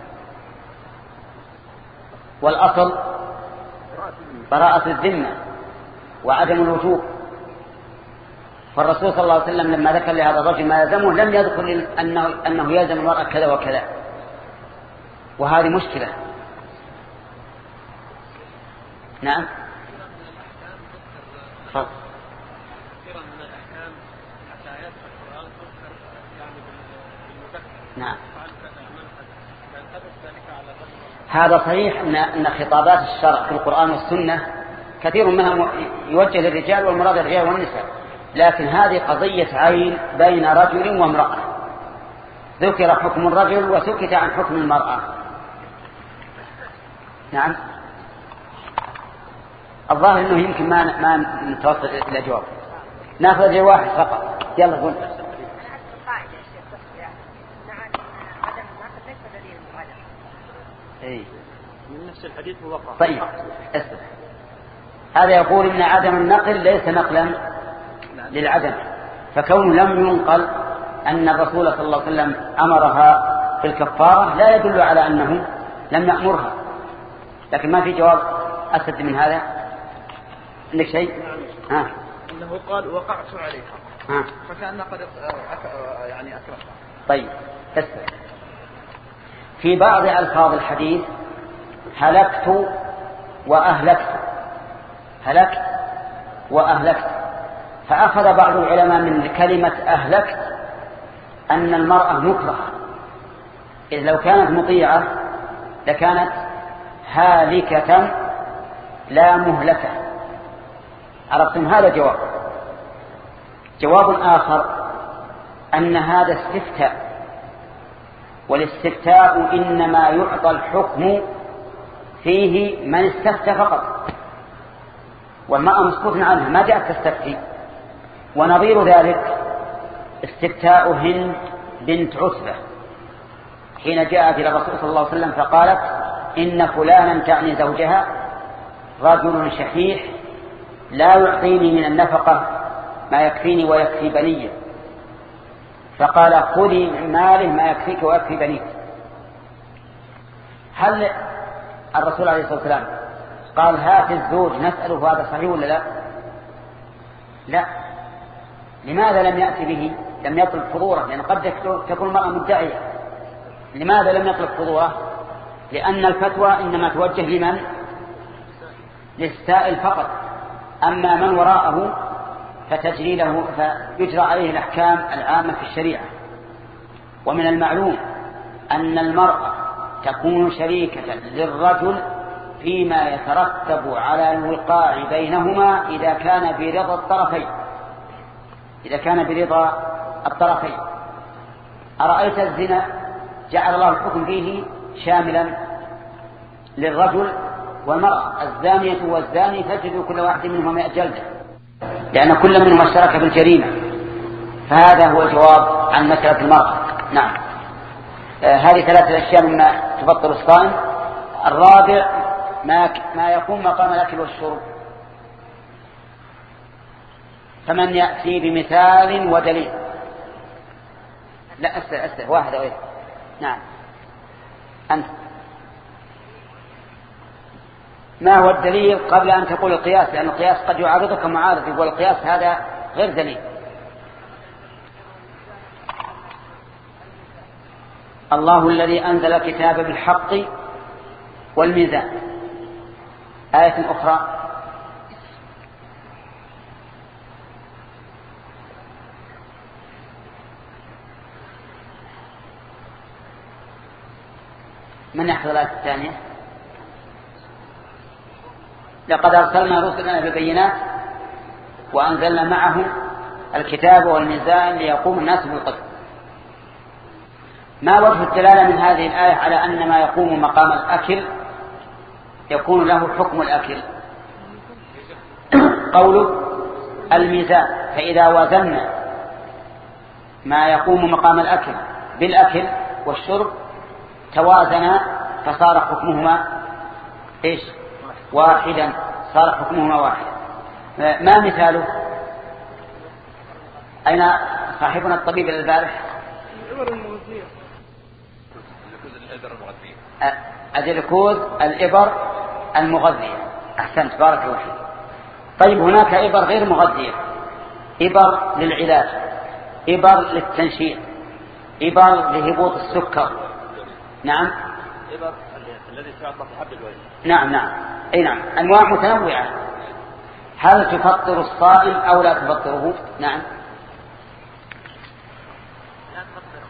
والأصل براءة الذمة وعدم الوجوب، فالرسول صلى الله عليه وسلم لما ذكر لهذا الرجل ما يلزمه لم يذكر أنه, أنه يلزم المرأة كذا وكذا، وهذه مشكلة. نعم. فضل. نعم. هذا صحيح أن أن خطابات الشرع في القرآن والسنة كثير منها يوجه للرجال والمراد الرجال والنساء، لكن هذه قضية عين بين رجل وامرأة، ذكر حكم الرجل وسكت عن حكم المرأة. نعم. الظاهر أنه يمكن ما ما نتوصل إلى جواب، نأخذ جواب واحد فقط. يلا قول. إيه. من نفس الحديث موقع. طيب اسمع، هذا يقول إن عدم النقل ليس نقلا للعدم، فكون لم ينقل أن الرسول صلى الله عليه وسلم أمرها في الكفارة لا يدل على أنه لم يأمرها. لكن ما في جواب أسد من هذا. عندك شيء؟ ها. إنه قال وقعت عليها. ها. فكأنه قد أك... يعني أكرمها. طيب اسمع، في بعض ألفاظ الحديث هلكت وأهلكت، هلكت وأهلكت، فأخذ بعض العلماء من كلمة أهلكت أن المرأة مكرهة، إذ لو كانت مطيعة لكانت هالكة لا مهلكة. عرفتم؟ هذا جواب. جواب آخر أن هذا استفتاء، والاستفتاء إنما يعطى الحكم فيه من استفتى فقط، والمرأة مسكوت عنها ما جاءت تستفتي. ونظير ذلك استفتاء هند بنت عتبة حين جاءت إلى الرسول صلى الله عليه وسلم فقالت إن فلانا تعني زوجها رجل شحيح لا يعطيني من النفقة ما يكفيني ويكفي بني، فقال خذي من ماله ما يكفيك ويكفي بنيك. هل الرسول عليه الصلاة والسلام قال هات الزوج نسأله هذا صحيح ولا لا؟ لا. لماذا لم يأتي به؟ لم يطلب حضوره، لأن قد تكون المرأة مدعية. لماذا لم يطلب حضوره؟ لأن الفتوى إنما توجه لمن؟ للسائل فقط، أما من وراءه فتجري له فيجرى عليه الأحكام العامة في الشريعة. ومن المعلوم أن المرأة تكون شريكة للرجل فيما يترتب على الوقاع بينهما إذا كان برضا الطرفين، إذا كان برضا الطرفين. أرأيت الزنا جعل الله الحكم فيه شاملا للرجل والمرأة، الزانية والزاني فاجلدوا كل واحد منهما مئة جلدة، لأن كل منهما اشترك بالجريمة. فهذا هو الجواب عن مسألة المرأة. نعم. آه هذه ثلاثة أشياء مما تفطر الصائم. الرابع ما ما يقوم مقام الأكل والشرب، فمن يأتي بمثال ودليل. لا أستر أستر واحد أو نعم أنت. ما هو الدليل قبل أن تقول القياس، لأن القياس قد يعارضك معارض يقول القياس هذا غير دليل. الله الذي أنزل الكتاب بالحق والميزان. آية أخرى من يحفظ الآية الثانية؟ لقد أرسلنا رسلنا بالبينات وأنزلنا معهم الكتاب والميزان ليقوم الناس بالقسط. ما وجه الدلالة من هذه الآية على أن ما يقوم مقام الأكل يكون له حكم الأكل؟ قوله الميزان، فإذا وزننا ما يقوم مقام الأكل بالأكل والشرب توازنا فصار حكمهما إيش؟ واحدا، صار حكمهما واحدا. ما مثاله؟ أين صاحبنا الطبيب البارح؟ الجلوكوز الإبر المغذية. أحسنت، بارك الله فيك. طيب هناك إبر غير مغذية، إبر للعلاج، إبر للتنشيط، إبر لهبوط السكر. نعم إبر الذي تعطى في حب الوجه. نعم نعم أي نعم، أنواع متنوعة. هل تفطر الصائم أو لا تفطره؟ نعم لا تفطره.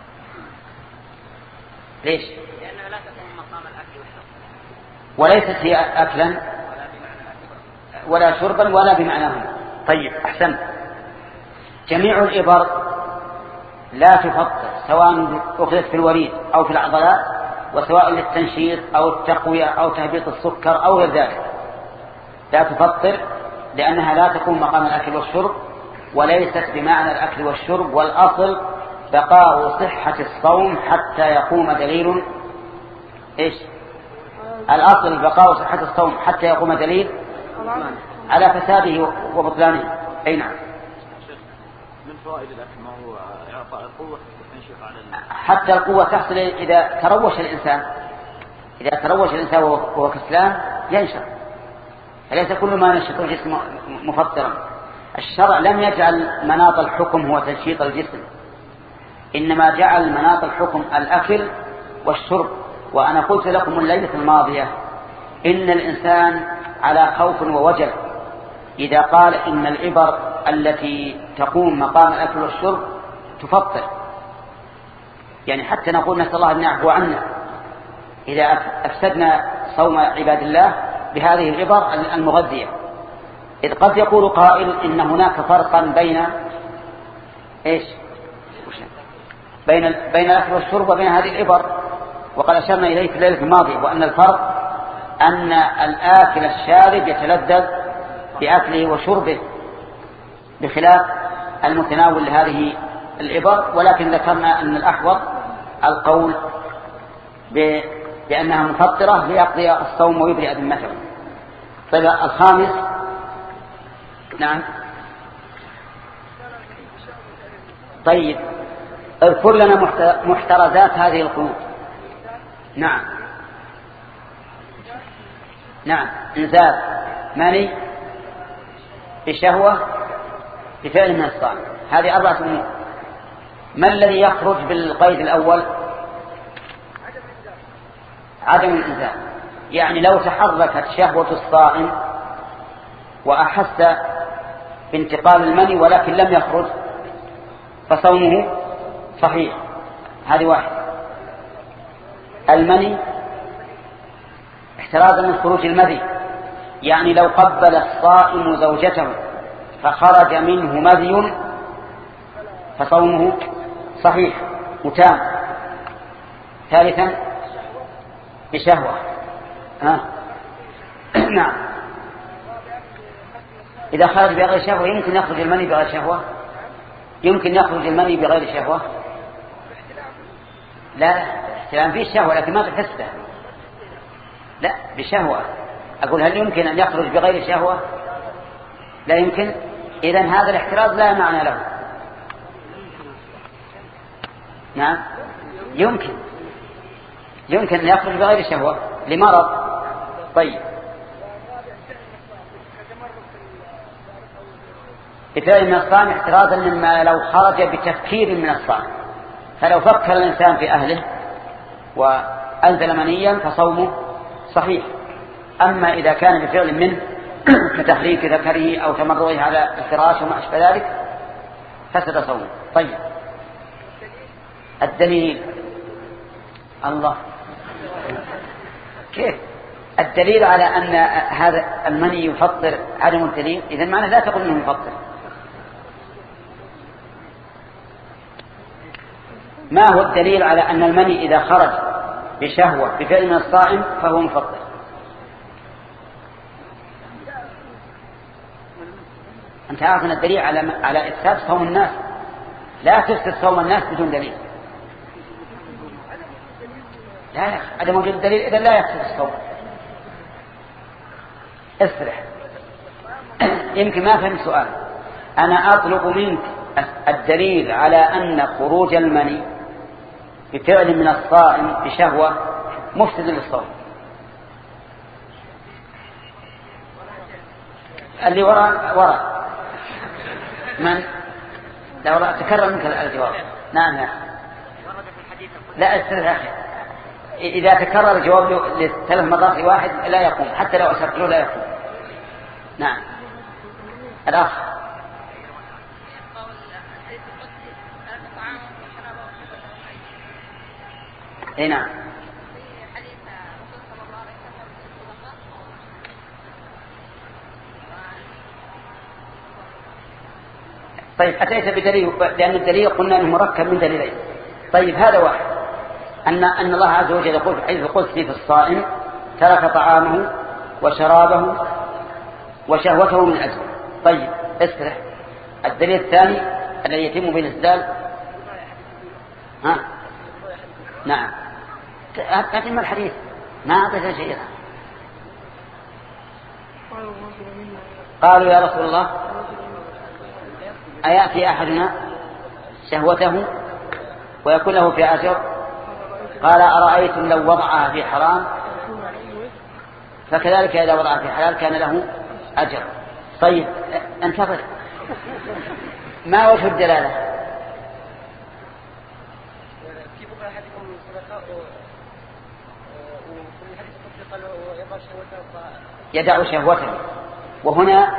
ليش؟ لأنها لا تكون مقام الأكل والشرب، وليست هي أكلا ولا شربا ولا بمعناهما. طيب أحسنت. جميع الإبر لا تفطر سواء أخذت في الوريد أو في العضلات، وسواء للتنشيط أو التقوية أو تهبيط السكر أو غير ذلك لا تفطر، لأنها لا تكون مقام الأكل والشرب وليست بمعنى الأكل والشرب. والأصل بقاء صحة الصوم حتى يقوم دليل إيش؟ الأصل بقاء صحة الصوم حتى يقوم دليل على فساده وبطلانه. أي نعم. من فوائد الأكل ما هو إعطاء القوة والتنشيط على حتى القوة تحصل إذا تروش الإنسان، إذا تروش الإنسان وهو كسلان ينشط، فليس كل ما نشط الجسم مفطرا. الشرع لم يجعل مناط الحكم هو تنشيط الجسم، إنما جعل مناط الحكم الأكل والشرب. وأنا قلت لكم الليلة الماضية إن الإنسان على خوف ووجل إذا قال إن الإبر التي تقوم مقام الأكل والشرب تفطر، يعني حتى نقول نسأل الله أن يعفو عنا إذا أفسدنا صوم عباد الله بهذه الإبر المغذية. إذ قد يقول قائل إن هناك فرقا بين إيش؟ بين بين الأكل والشرب وبين هذه الإبر، وقد أشرنا إليه في الليلة الماضية، وأن الفرق أن الآكل الشارب يتلذذ بأكله وشربه بخلاف المتناول لهذه الإبر. ولكن ذكرنا أن الأحوط القول بأنها مفطرة ليقضي الصوم ويبرئ ذمته. طيب الخامس. نعم طيب اذكر لنا محترزات هذه القيود. نعم نعم انزال مني بشهوة بفعل من الصائم، هذه أربعة أمور. ما الذي يخرج بالقيد الأول؟ عدم الإنزال، يعني لو تحركت شهوة الصائم وأحس بانتقال المني ولكن لم يخرج فصومه صحيح. هذه واحد. المني احترازا من خروج المذي، يعني لو قبل الصائم زوجته فخرج منه مذي فصومه صحيح متام. ثالثا بشهوة. ها نعم إذا خرج بغير شهوة يمكن يخرج المني بغير شهوة، يمكن يخرج المني بغير شهوة. لا احترام فيه الشهوة لكن ما تحسه، لا بشهوة. أقول هل يمكن أن يخرج بغير شهوة؟ لا يمكن. إذن هذا الاحتراز لا معنى له. نعم يمكن يمكن أن يخرج بغير شهوة لمرض. طيب بفعل من الصائم احترازا مما لو خرج بتفكير من الصائم، فلو فكر الإنسان في أهله وأنزل منيا فصومه صحيح. أما إذا كان بفعل منه كتحريك ذكره أو تمرغه على الفراش وما أشبه ذلك فسد صومه. طيب الدليل الله كيف الدليل على أن هذا المني يفطر عدم الدليل؟ إذن معنى لا تقول أنه يفطر. ما هو الدليل على أن المني إذا خرج بشهوة بفعل من الصائم فهو مفطر؟ أنت عارف أن الدليل على على إفساد صوم الناس. لا تفسد صوم الناس بدون دليل. لا يا أخي عدم وجود الدليل إذا لا يفسد الصوم. اسرح يمكن ما فهم سؤال. أنا أطلب منك الدليل على أن خروج المني بفعل من الصائم بشهوة مفسد للصوم. اللي وراء وراء من لو تكرر منك الجواب. نعم يا أخي. لا استرح يا أخي إذا تكرر الجواب لثلاث مرات واحد لا يقوم حتى لو أشرت له لا يقوم. نعم الأخ. اي نعم. طيب أتيت بدليل لأن الدليل قلنا أنه مركب من دليلين. طيب هذا واحد أن أن الله عز وجل يقول في الحديث القدسي في الصائم ترك طعامه وشرابه وشهوته من أجله. طيب اسرح الدليل الثاني الذي يتم به الاستدلال. ها نعم أتم الحديث ما أعطيت شيئا. قالوا يا رسول الله أيأتي أحدنا شهوته ويكون له في أجر؟ قال أرأيتم لو وضعها في حرام فكذلك إذا وضعها في حلال كان له أجر. طيب انتظر ما وجه الدلالة؟ يدع شهوته وهنا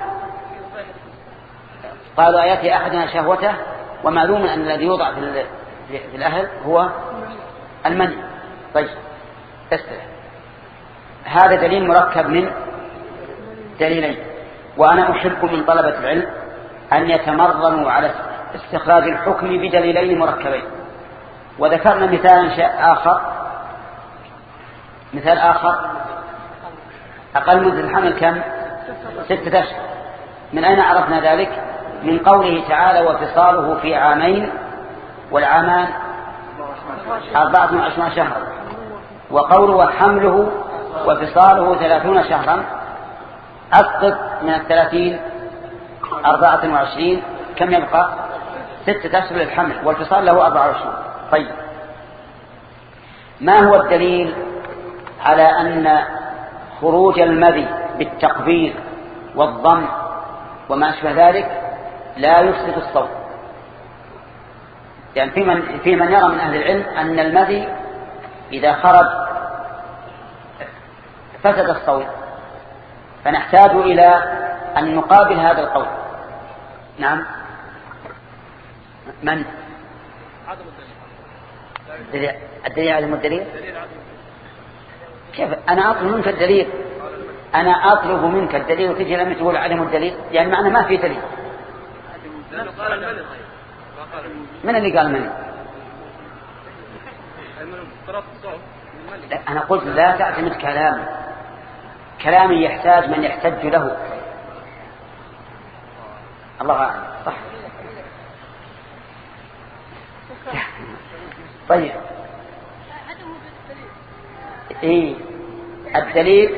قالوا آياتي أحدنا شهوته ومعلوم أن الذي يوضع في الأهل هو المني. طيب استرح هذا دليل مركب من دليلين. وأنا أحب من طلبة العلم أن يتمرنوا على استخراج الحكم بدليلين مركبين. وذكرنا مثالا آخر مثال آخر أقل مدة الحمل كم؟ ستة أشهر. من أين عرفنا ذلك؟ من قوله تعالى وفصاله في عامين والعامان أربعة وعشرون شهرا. وقوله وحمله وفصاله ثلاثون شهرا أسقط من الثلاثين أربعة وعشرين كم يبقى؟ ستة أشهر للحمل والفصال له أربعة وعشرين. طيب ما هو الدليل على أن خروج المذي بالتقبيل والضم وما أشبه ذلك لا يفسد الصوم؟ يعني في من, في من يرى من أهل العلم أن المذي إذا خرج فسد الصوم فنحتاج إلى أن نقابل هذا القول. نعم من الدليل الدليل عدم الدليل؟ كيف أنا أطلب منك الدليل أنا أطلب منك الدليل وتجي لما تقول عدم الدليل؟ يعني معنى ما في دليل. من اللي قال مني؟ أنا قلت لا تعتمد كلامي كلامي يحتاج من يحتج له. الله أعلم صح. طيب إيه الدليل؟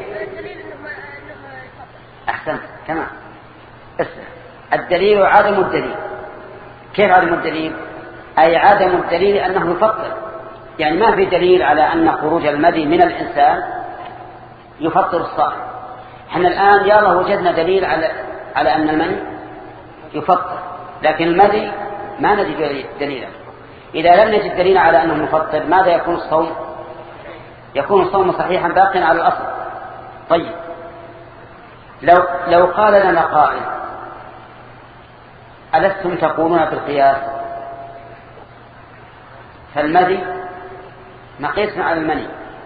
أحسنت تمام. الدليل عدم الدليل. كيف عدم الدليل؟ أي عدم الدليل أنه يفطر. يعني ما في دليل على أن خروج المذي من الإنسان يفطر الصائم. احنا الآن يا الله وجدنا دليل على على أن المني يفطر لكن المذي ما نجد دليلا. إذا لم نجد دليل على أنه يفطر ماذا يكون الصوم؟ يكون الصوم صحيحا باقيا على الأصل. طيب لو, لو قال لنا قائل ألستم تقولون بالقياس فالمذي مقيس على المني،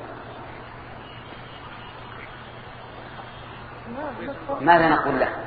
ماذا نقول له؟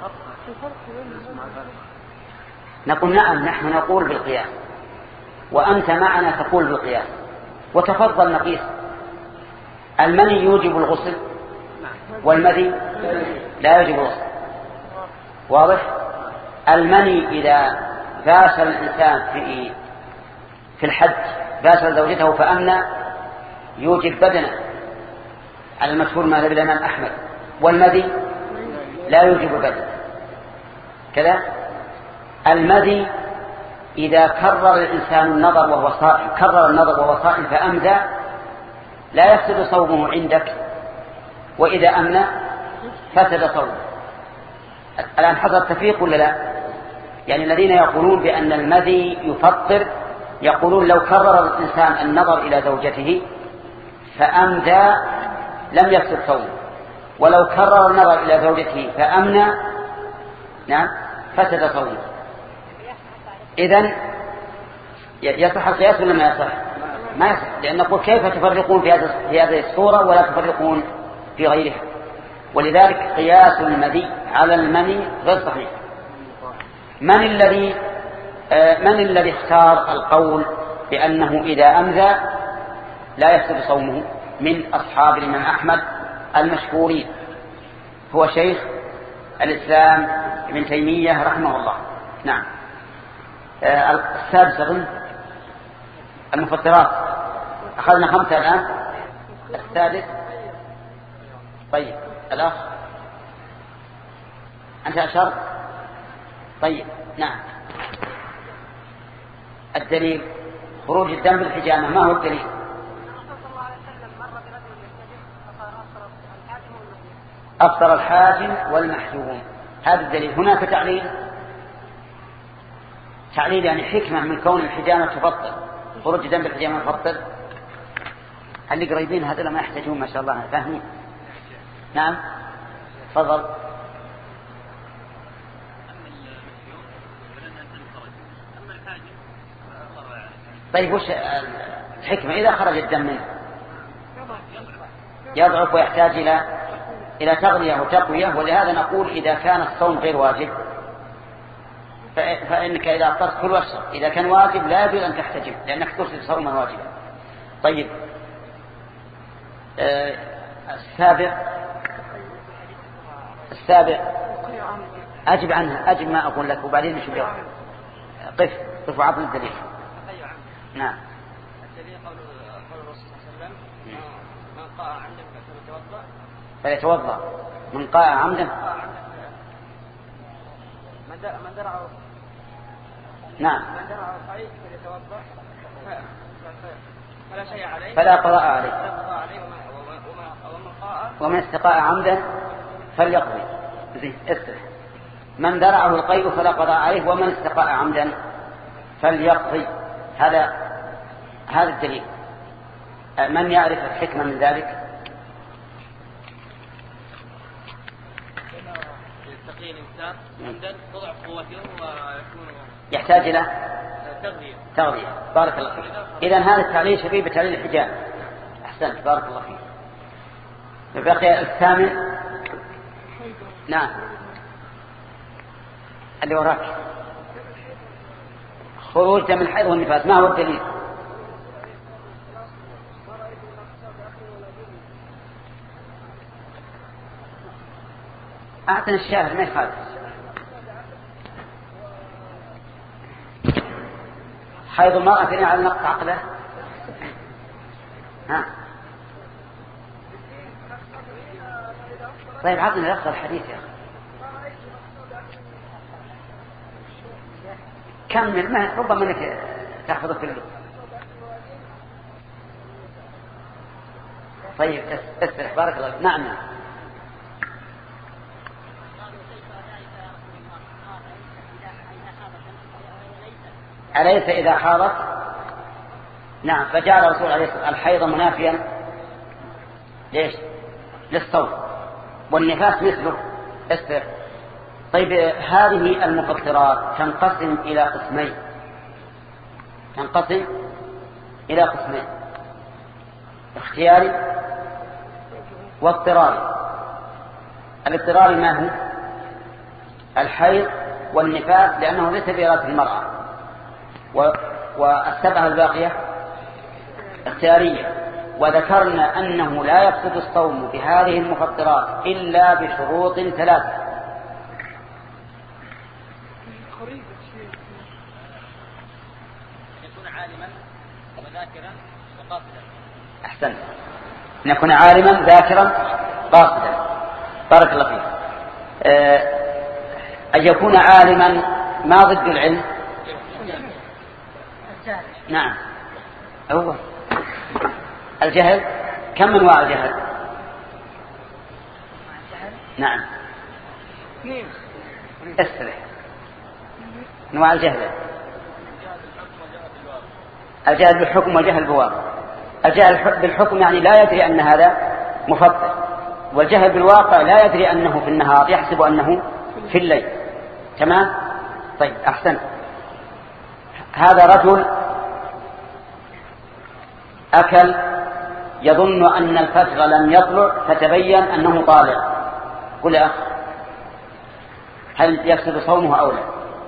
نقول نعم نحن نقول بالقياس وأنت معنا تقول بالقياس، وتفضل نقيس. المني يوجب الغسل والمذي لا يوجب الغسل، واضح؟ المني إذا باشر الإنسان في في الحج باشر زوجته فأمنى يوجب بدنه على المشهور ما ذهب الإمام أحمد، والمذي لا يوجب بدنه كذا. المذي إذا كرر الإنسان النظر وهو صائم كرر النظر وهو صائم فأمدى لا يفسد صومه عندك، وإذا أمنى فسد صومه. الآن حصل التفريق ولا لا؟ يعني الذين يقولون بأن المذي يفطر يقولون لو كرر الإنسان النظر إلى زوجته فأمدى لم يفسد صومه، ولو كرر النظر إلى زوجته فأمنى نعم فسد صومه. إذن يصح القياس ولا ما يصح؟ ما يصح، لأن نقول كيف تفرقون في هذه الصورة ولا تفرقون في غيرها؟ ولذلك قياس المذي على المني غير صحيح. من الذي من الذي اختار القول بأنه إذا أمذى لا يفسد صومه من أصحاب الإمام أحمد المشهورين؟ هو شيخ الإسلام ابن تيمية رحمه الله. نعم. السادس أظن المفطرات، أخذنا خمسة الآن. السادس طيب الأخ أنت أشرت. طيب نعم. الدليل خروج الدم بالحجامة، ما هو الدليل؟ أفطر الحاجم والمحجوم، هذا الدليل. هناك تعليل تعليل يعني حكمة من كون الحجامة تفطر، خروج الدم بالحجامة تفطر. هل اللي قريبين هذول ما يحتاجون ما شاء الله فاهمين؟ نعم تفضل. طيب وش الحكمة إذا خرج الدم منه؟ يضعف ويحتاج إلى إلى تغذية وتقوية، ولهذا نقول إذا كان الصوم غير واجب فإنك إذا أفطرت كل واشرب، إذا كان واجب لا يجوز أن تحتجم لأنك تفسد صوما واجبا. طيب آه السابع السابع أجب عنها، أجب ما أقول لك وبعدين نشوف. قف قف وعطنا الدليل. نعم. الدليل قول قول الرسول صلى الله عليه وسلم من قاء عمدا فليتوضأ فليتوضأ من قاء عمدا من درع نعم من درع الصعيد فليتوضأ فلا شيء عليه فلا قضاء عليه، ومن استقاء عمدا فليقضي. زين استرح. من درعه القيء فلا قضاء عليه ومن استقاء عمدا فليقضي. هذا هذا الدليل. من يعرف الحكمة من ذلك؟ يستقي الإنسان عمدا تضعف قوته ويكون يحتاج إلى تغذية. تغذية. بارك الله فيك. إذن هذا التعليل شبيه بتعليل الحجاب. أحسنت بارك الله فيك. بقي الثامن. نعم اللي وراك خروج دم الحيض والنفاس، ما هو الدليل؟ أعطنا الشاهد ما يخالف. حيض المرأة تنين على نقص عقله. ها طيب عطنا لفظ الحديث يا أخي. كمل، ما ربما انك تحفظه في اللغة. طيب اسرح بارك الله فيك. نعم أليس إذا حاضت؟ نعم فجعل الرسول عليه الصلاة والسلام الحيض منافيا ليش؟ للصوم، والنفاس مثله استر. طيب هذه المفطرات تنقسم إلى قسمين، تنقسم إلى قسمين: اختياري واضطراري. الاضطراري ما هو؟ الحيض والنفاس، لأنه ليس بإرادة المرأة، والسبعة الباقية اختيارية. وذكرنا أنه لا يقصد الصوم بهذه المفطرات إلا بشروط ثلاثة: يكون عالما وذاكرا وقاصدا. أحسن، أن يكون عالما ذاكرا قاصدا. بارك الله فيك. أن يكون عالما ما ضد العلم؟ نعم، هو الجهل. كم من انواع الجهل؟ نعم، اسرع انواع الجهل: الجهل بالحكم والجهل بالواقع. الجهل بالحكم يعني لا يدري أن هذا مفطر، والجهل بالواقع لا يدري أنه في النهار، يحسب أنه في الليل. تمام؟ طيب أحسن. هذا رجل أكل يظن أن الفجر لم يطلع فتبين أنه طالع. قل يا أخ، هل يفسد صومه أو لا؟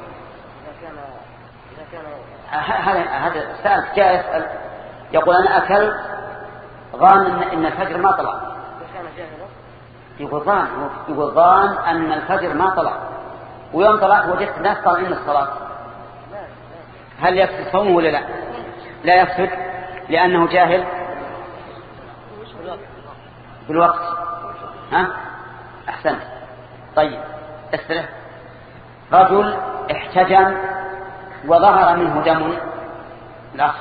هذا سأل جاء يسأل يقول أنا أكل ظان إن الفجر ما طلع. يقول ظان يقول ظان أن الفجر ما طلع، ويوم طلع وجدت الناس طالعين الصلاة. هل يفسد صومه ولا لا؟ لا يفسد، لأنه جاهل بالوقت. ها؟ أحسنت. طيب اسره. رجل احتجم وظهر منه دم. الأخ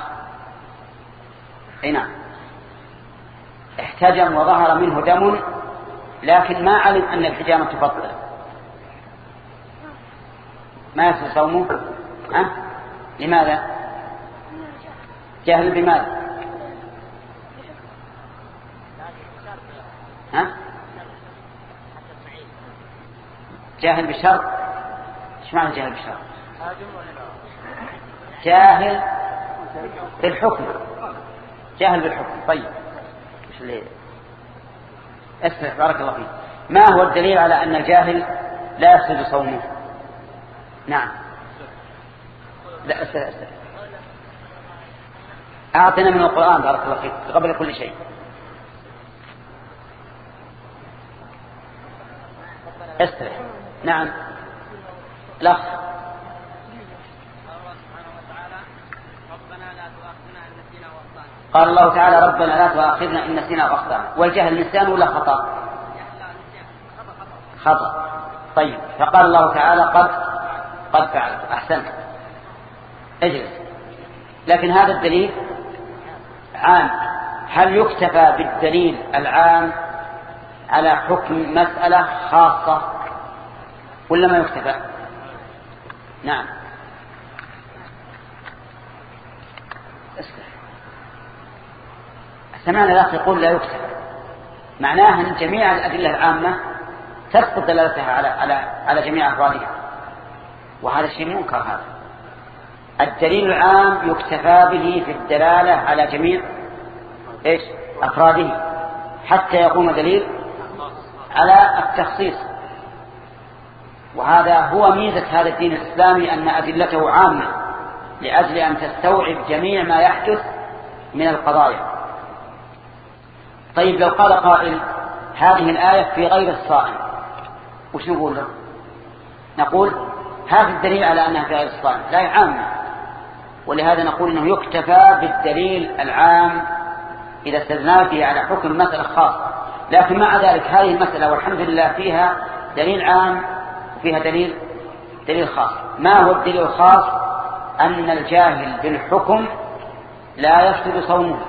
أي نعم، احتجم وظهر منه دم، لكن ما علم أن الحجامة تفطر، ما يفسد صومه. ها؟ لماذا؟ جاهل بماذا؟ ها؟ جاهل بالشرط. ايش معنى جاهل بالشرط؟ جاهل بالحكم. جاهل بالحكم. طيب ايش اللي اسمع؟ بارك الله فيك. ما هو الدليل على أن الجاهل لا يفسد صومه؟ نعم. لا أسأل أسأل. أعطنا من القرآن بارك الله فيك قبل كل شيء. استرح. نعم. لا. قال الله تعالى ربنا لا تؤاخذنا إن نسينا وأخطأنا. والجهل نسيان ولا خطأ؟ خطأ. طيب فقال الله تعالى قد قد فعلت. أحسنت. اجلس. لكن هذا الدليل عام. هل يكتفى بالدليل العام على حكم مسألة خاصة ولا ما يكتفى؟ نعم. سمعنا الأخ يقول لا يكتفى، معناها أن جميع الأدلة العامة تسقط دلالتها على على على جميع أفرادها، وهذا شيء منكر. هذا الدليل العام يكتفى به في الدلالة على جميع إيش أفراده حتى يقوم دليل على التخصيص. وهذا هو ميزة هذا الدين الإسلامي، أن أدلته عامة لأجل أن تستوعب جميع ما يحدث من القضايا. طيب لو قال قائل هذه الآية في غير الصائم، وش نقول له؟ نقول هذا الدليل على أنها في غير الصائم لا عامة، ولهذا نقول أنه يكتفى بالدليل العام إذا استدلنا به على حكم مسألة خاصة. لكن مع ذلك هذه المسألة والحمد لله فيها دليل عام وفيها دليل دليل خاص. ما هو الدليل الخاص؟ أن الجاهل بالحكم لا يفسد صومه.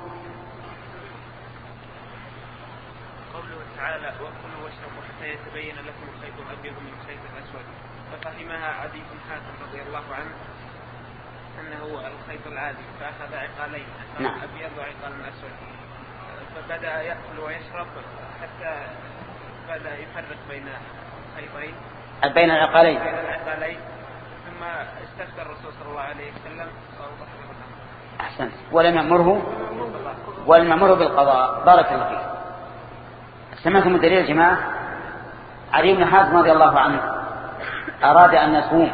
قوله تعالى وكلوا واشربوا حتى يتبين لكم الخيط الأبيض من الخيط الأسود، ففهمها عدي بن حاتم رضي الله عنه أنه الخيط العادي، فأخذ عقالين، عقال أبيض وعقال أسود، فبدأ يأكل ويشرب حتى بدأ يفرق بين خيطين بين العقالين بين العقالين ثم استفتى الرسول صلى الله عليه وسلم صار أحسنت. ولم يأمره ولم يأمره بالقضاء. بارك الله فيك. سمعتم الدليل يا جماعة؟ علي بن حاتم رضي الله عنه أراد أن يصوم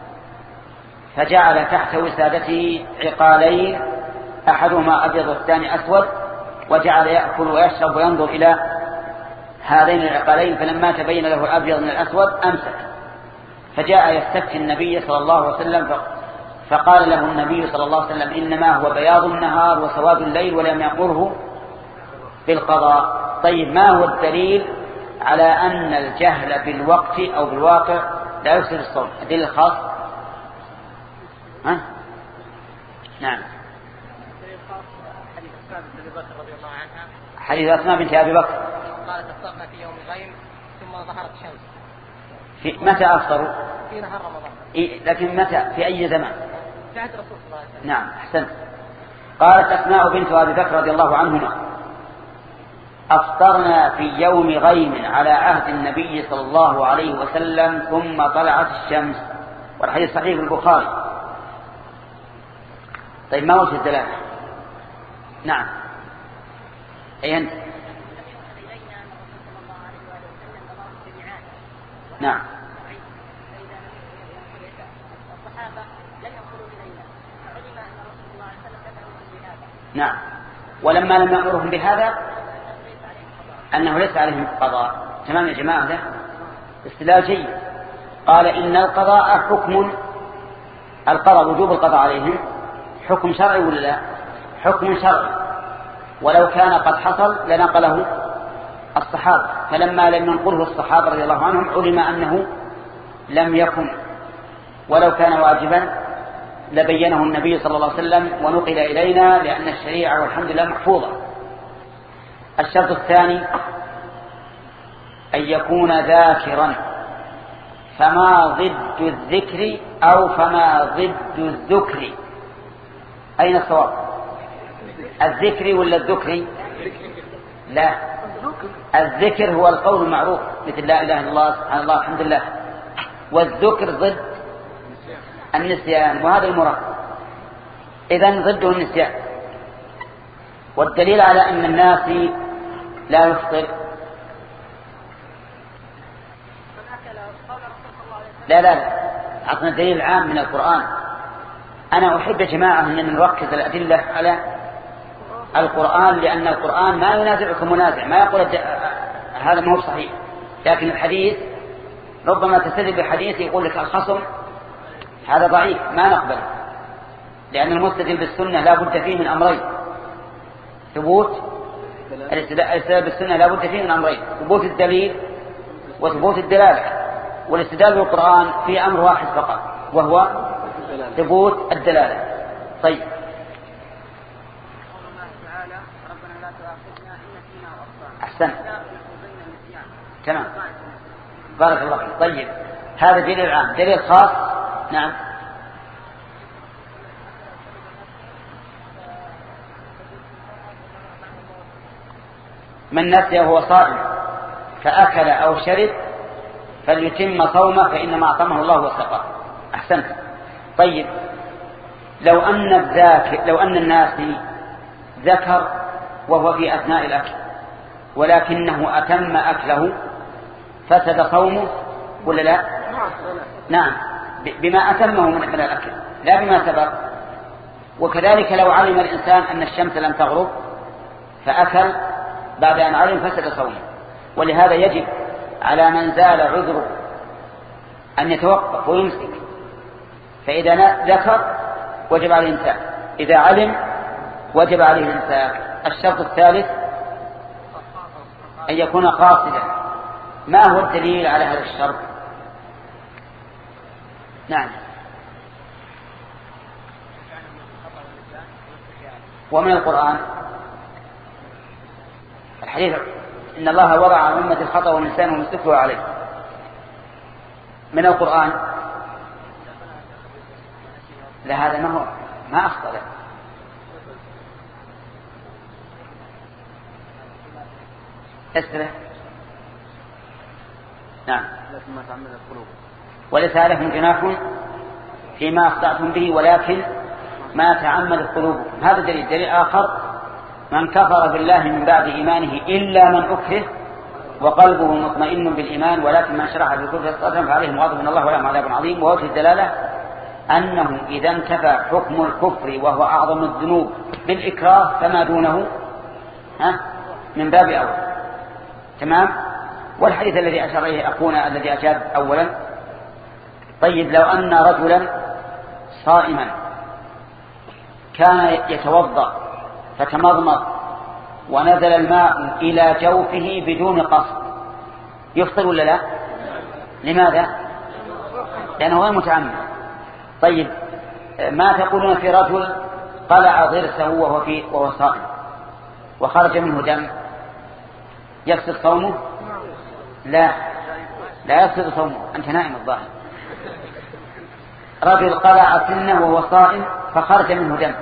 فجعل تحت وسادته عقالين أحدهما أبيض والثاني أسود، وجعل يأكل ويشرب وينظر إلى هذين العقالين، فلما تبين له الأبيض من الأسود أمسك، فجاء يستفتي النبي صلى الله عليه وسلم فقال له النبي صلى الله عليه وسلم إنما هو بياض النهار وسواد الليل ولم يأمره بالقضاء. طيب ما هو الدليل على أن الجهل بالوقت أو بالواقع لا يفسد الصوم؟ الدليل الخاص. ها؟ نعم. حديث أسماء بنت أبي بكر رضي الله عنها. حديث أسماء بنت أبي بكر. قالت أفطرنا في يوم غيم ثم ظهرت الشمس. في متى أفطروا؟ في نهار رمضان. إيه لكن متى؟ في أي زمان؟ في عهد الرسول صلى الله عليه وسلم. نعم أحسنت. قالت أسماء بنت أبي بكر رضي الله عنهما أفطرنا في يوم غيم على عهد النبي صلى الله عليه وسلم ثم طلعت الشمس، والحديث صحيح في البخاري. طيب ما وجه الدلالة؟ نعم أي أنت؟ نعم نعم. ولما لم يأمرهم بهذا أنه ليس عليهم قضاء. تمام يا جماعة؟ ده استدلال جيد. قال إن القضاء حكم، القضاء وجوب القضاء عليهم حكم شرعي ولا لا؟ حكم شرعي، ولو كان قد حصل لنقله الصحابة، فلما لم ينقله الصحابة رضي الله عنهم علم أنه لم يكن، ولو كان واجبا لبينه النبي صلى الله عليه وسلم ونقل إلينا، لأن الشريعة والحمد لله محفوظة. الشرط الثاني أن يكون ذاكرا، فما ضد الذكر أو فما ضد الذكر؟ أين الصواب؟ الذكر ولا الذكر؟ لا، الذكر هو القول المعروف مثل لا إله إلا الله سبحان الله الحمد لله، والذكر ضد النسيان، وهذا المراد. إذن ضده النسيان. والدليل على أن الناس لا يفطر لا لا لا عطنا الدليل العام من القرآن. أنا أحب يا جماعة أن نركز الأدلة على القرآن، لأن القرآن ما ينازعكم منازع، ما يقول هذا ما هو صحيح، لكن الحديث ربما تستدل بحديث يقول لك الخصم هذا ضعيف ما نقبل، لأن المستدل بالسنة لا بد فيه من أمرين: ثبوت الاستدلال بالسنة لا بد فيه من أمرين، ثبوت الدليل وثبوت الدلالة. والاستدلال بالقرآن في أمر واحد فقط، وهو ثبوت الدلالة. طيب أحسن، تمام، بارك الله فيك. طيب هذا دليل عام. دليل خاص. نعم. من نسي وهو صائم فأكل أو شرب فليتم صومه فإنما أعطمه الله وسقاه. أحسنت. طيب لو أن الذاكر لو أن الناس ذكر وهو في أثناء الأكل ولكنه أتم أكله فسد صومه ولا لا؟ نعم، بما أتمه من الأكل لا بما سبق. وكذلك لو علم الإنسان أن الشمس لم تغرب فأكل بعد أن علم فسد صومه. ولهذا يجب على من زال عذره أن يتوقف ويمسك، فإذا ذكر وجب عليه الإمساك، إذا علم وجب عليه الإمساك. الشرط الثالث أن يكون قاصدا. ما هو الدليل على هذا الشرط؟ نعم. ومن القرآن الحديث إن الله وضع عن أمة الخطأ والنسيان وما استكرهوا عليه. من القرآن لا، هذا ما هو ما أخطأ له. اسره. نعم. لكن ما تعمد القلوب. وليس عليكم جناح فيما أخطأتم به ولكن ما تعمد قلوبكم. هذا دليل. دليل آخر: من كفر بالله من بعد إيمانه إلا من أكره وقلبه مطمئن بالإيمان ولكن من شرح بالكفر صدرا فعليهم غضب من الله ولهم عذاب عظيم. ووجه الدلالة أنه إذا انتفى حكم الكفر وهو أعظم الذنوب بالإكراه فما دونه ها من باب أول. تمام. والحديث الذي أشار إليه أخونا الذي أجاب أولا: طيب لو أن رجلا صائما كان يتوضأ فتمضمض ونزل الماء إلى جوفه بدون قصد، يفطر ولا لا؟ لماذا؟ لأنه غير متعمد. طيب ما تقولون في رجل قلع ضرسه وهو في وهو صائم وخرج منه دم، يفسد صومه؟ لا، لا يفسد صومه. أنت نائم الظاهر. رجل قلع سنه وهو صائم فخرج منه دم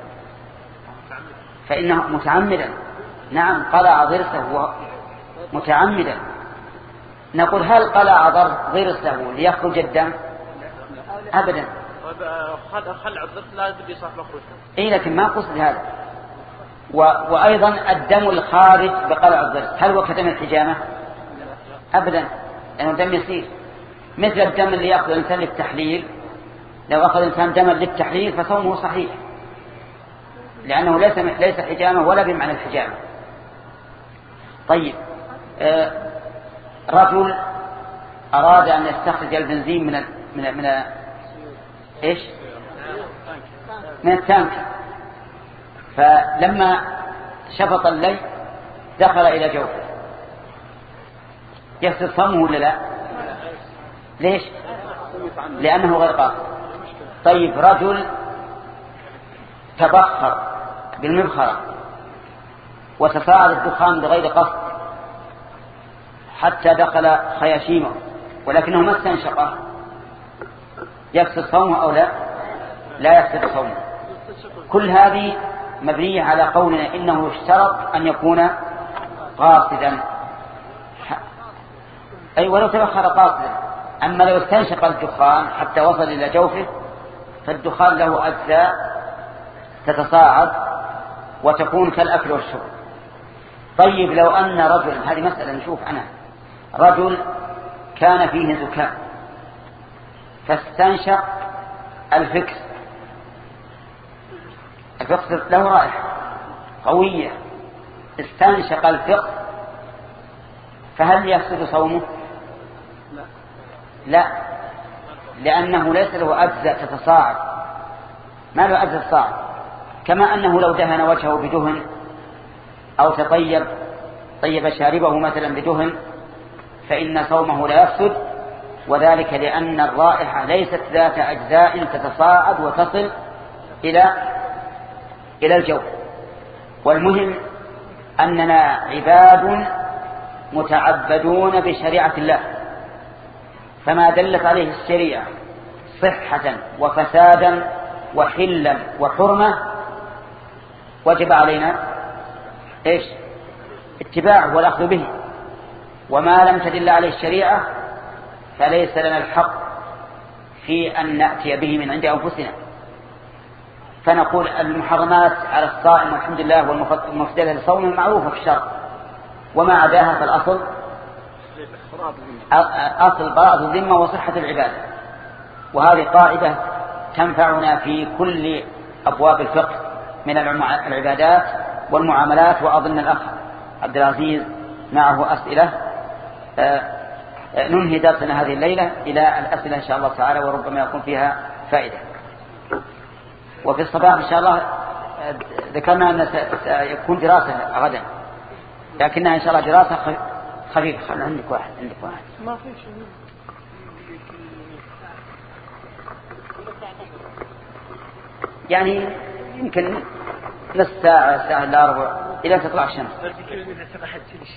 فإنه متعمدا. نعم، قلع ضرسه متعمدا. نقول هل قلع ضرسه ليخرج الدم؟ أبدا. خلع الضرس لا يجب يصح مخرج. إيه لكن ما قصد هذا. و... وأيضا الدم الخارج بقلع الضرس هل هو كدم الحجامة؟ أبدا، لأنه دم يسير. مثل الدم اللي يأخذ الإنسان للتحليل، لو أخذ الإنسان دما للتحليل فصومه صحيح، لأنه ليس ليس حجامة ولا بمعنى الحجامة. طيب آه رجل أراد أن يستخرج البنزين من ال من ال من ال إيش من التانك، فلما شفط الليل دخل إلى جوفه، يفسد صومه ولا لا؟ ليش؟ لأنه غير قاصد. طيب رجل تبخر بالمبخرة وتصاعد الدخان بغير قصد حتى دخل خياشيمه ولكنه ما استنشقه، يفسد صومه أو لا؟ لا يفسد صومه. كل هذه مبنية على قولنا إنه يشترط أن يكون قاصدا، أي ولو تبخر قاصدا. أما لو استنشق الدخان حتى وصل إلى جوفه فالدخان له أجزاء تتصاعد وتكون كالأكل والشرب. طيب لو أن رجل، هذه مسألة نشوف عنها، رجل كان فيه زكام فاستنشق الفكس، الفكس له رائحة قوية، استنشق الفكس، فهل يفسد صومه؟ لا، لأنه ليس له أجزاء تتصاعد، ما له أجزاء تصاعد. كما أنه لو دهن وجهه بدهن أو تطيب طيب شاربه مثلا بدهن فإن صومه لا يفسد، وذلك لأن الرائحة ليست ذات أجزاء تتصاعد وتصل إلى إلى الجو. والمهم أننا عباد متعبدون بشريعة الله، فما دلت عليه الشريعة صحة وفسادا وحلا وحرمة وجب علينا إيش؟ اتباعه والأخذ به. وما لم تدل عليه الشريعة فليس لنا الحق في أن نأتي به من عند أنفسنا. فنقول المحرمات على الصائم والحمد لله والمفسدة للصوم المعروفة في الشرع، وما عداها فالأصل أصل براءة الذمة وصحة العبادة. وهذه قاعدة تنفعنا في كل أبواب الفقه من العبادات والمعاملات. وأظن الأخ عبد العزيز معه أسئلة. ننهي درسنا هذه الليلة إلى الأسئلة إن شاء الله تعالى، وربما يكون فيها فائدة. وفي الصباح إن شاء الله ذكرنا أن سيكون دراسة غدا، لكنها إن شاء الله دراسة خفيفة. خلنا عندك واحد عندك واحد ما في شيء. يعني يمكن نص ساعة ساعة إلا ربع إلى تطلع الشمس.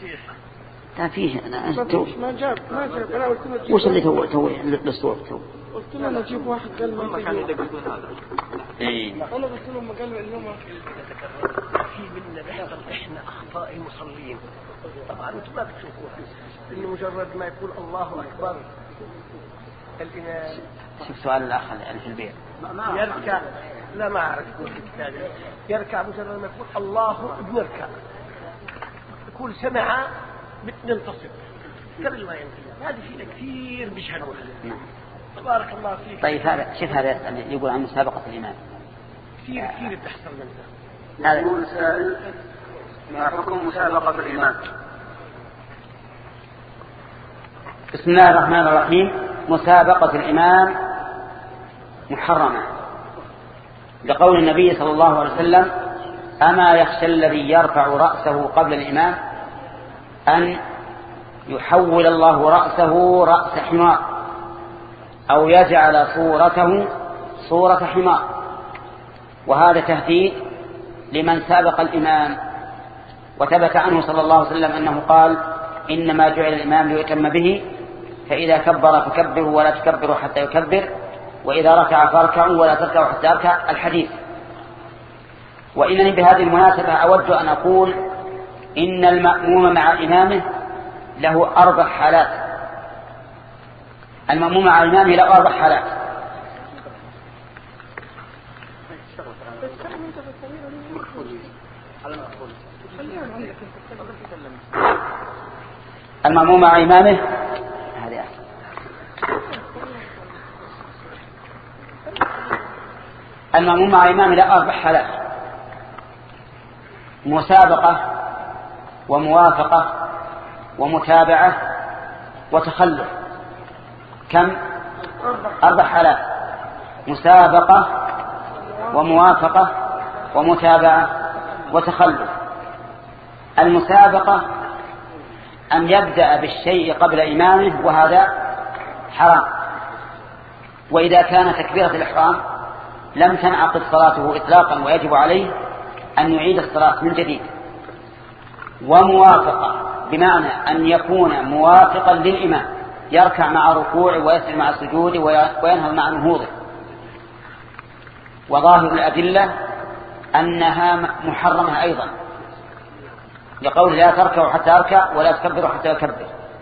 ما فيه أنا ما جاب ما جاب أنا قلت وش اللي تو تو الأسطورة تو قلت له نجيب واحد قال ما كان يقول هذا. اي انا قلت لهم قالوا اليوم في منا بيحصل احنا اخطاء المصلين. طبعا انتم ما بتشوفوها انه مجرد ما يقول الله اكبر الامام. شوف سؤال الاخ اللي في البيت. يركع لا ما اعرف الكتاب. يركع مجرد ما يقول الله بنركع. يقول سمع بننتصب. قبل ما ينتهي. هذه فينا كثير بيشهدوها. تبارك الله فيك. طيب هذا شوف هذا يقول عن مسابقة الإمام. كثير كثير بتحصل منها. هذا يقول سائل ما حكم مسابقة الإمام؟ بسم الله الرحمن الرحيم. مسابقة الإمام محرمة لقول النبي صلى الله عليه وسلم: أما يخشى الذي يرفع رأسه قبل الإمام أن يحول الله رأسه رأس حمار أو يجعل صورته صورة حمار. وهذا تهديد لمن سابق الإمام. وثبت عنه صلى الله عليه وسلم أنه قال: إنما جعل الإمام ليؤتم به، فإذا كبر فكبروا ولا تكبروا حتى يكبر، وإذا ركع فاركعوا ولا تركعوا حتى يركع. الحديث. وإنني بهذه المناسبة أود أن أقول إن المأموم مع إمامه له أربع حالات. المأموم مع إمامه له أربع حالات. المأموم مع إمامه هذه المأموم مع إمامه له أربع حالات: مسابقة وموافقة ومتابعة وتخلف. كم؟ أربع حالات: مسابقة وموافقة ومتابعة وتخلف. المسابقة أن يبدأ بالشيء قبل إمامه، وهذا حرام. وإذا كان تكبيرة الإحرام لم تنعقد صلاته إطلاقا، ويجب عليه أن يعيد الصلاة من جديد. وموافقة بمعنى أن يكون موافقا للإمام، يركع مع ركوع ويسجد مع السجود وينهض مع نهوضه. وظاهر الأدلة أنها محرمة أيضا، لقول لا تركعوا حتى أركع ولا تكبروا حتى يكبر.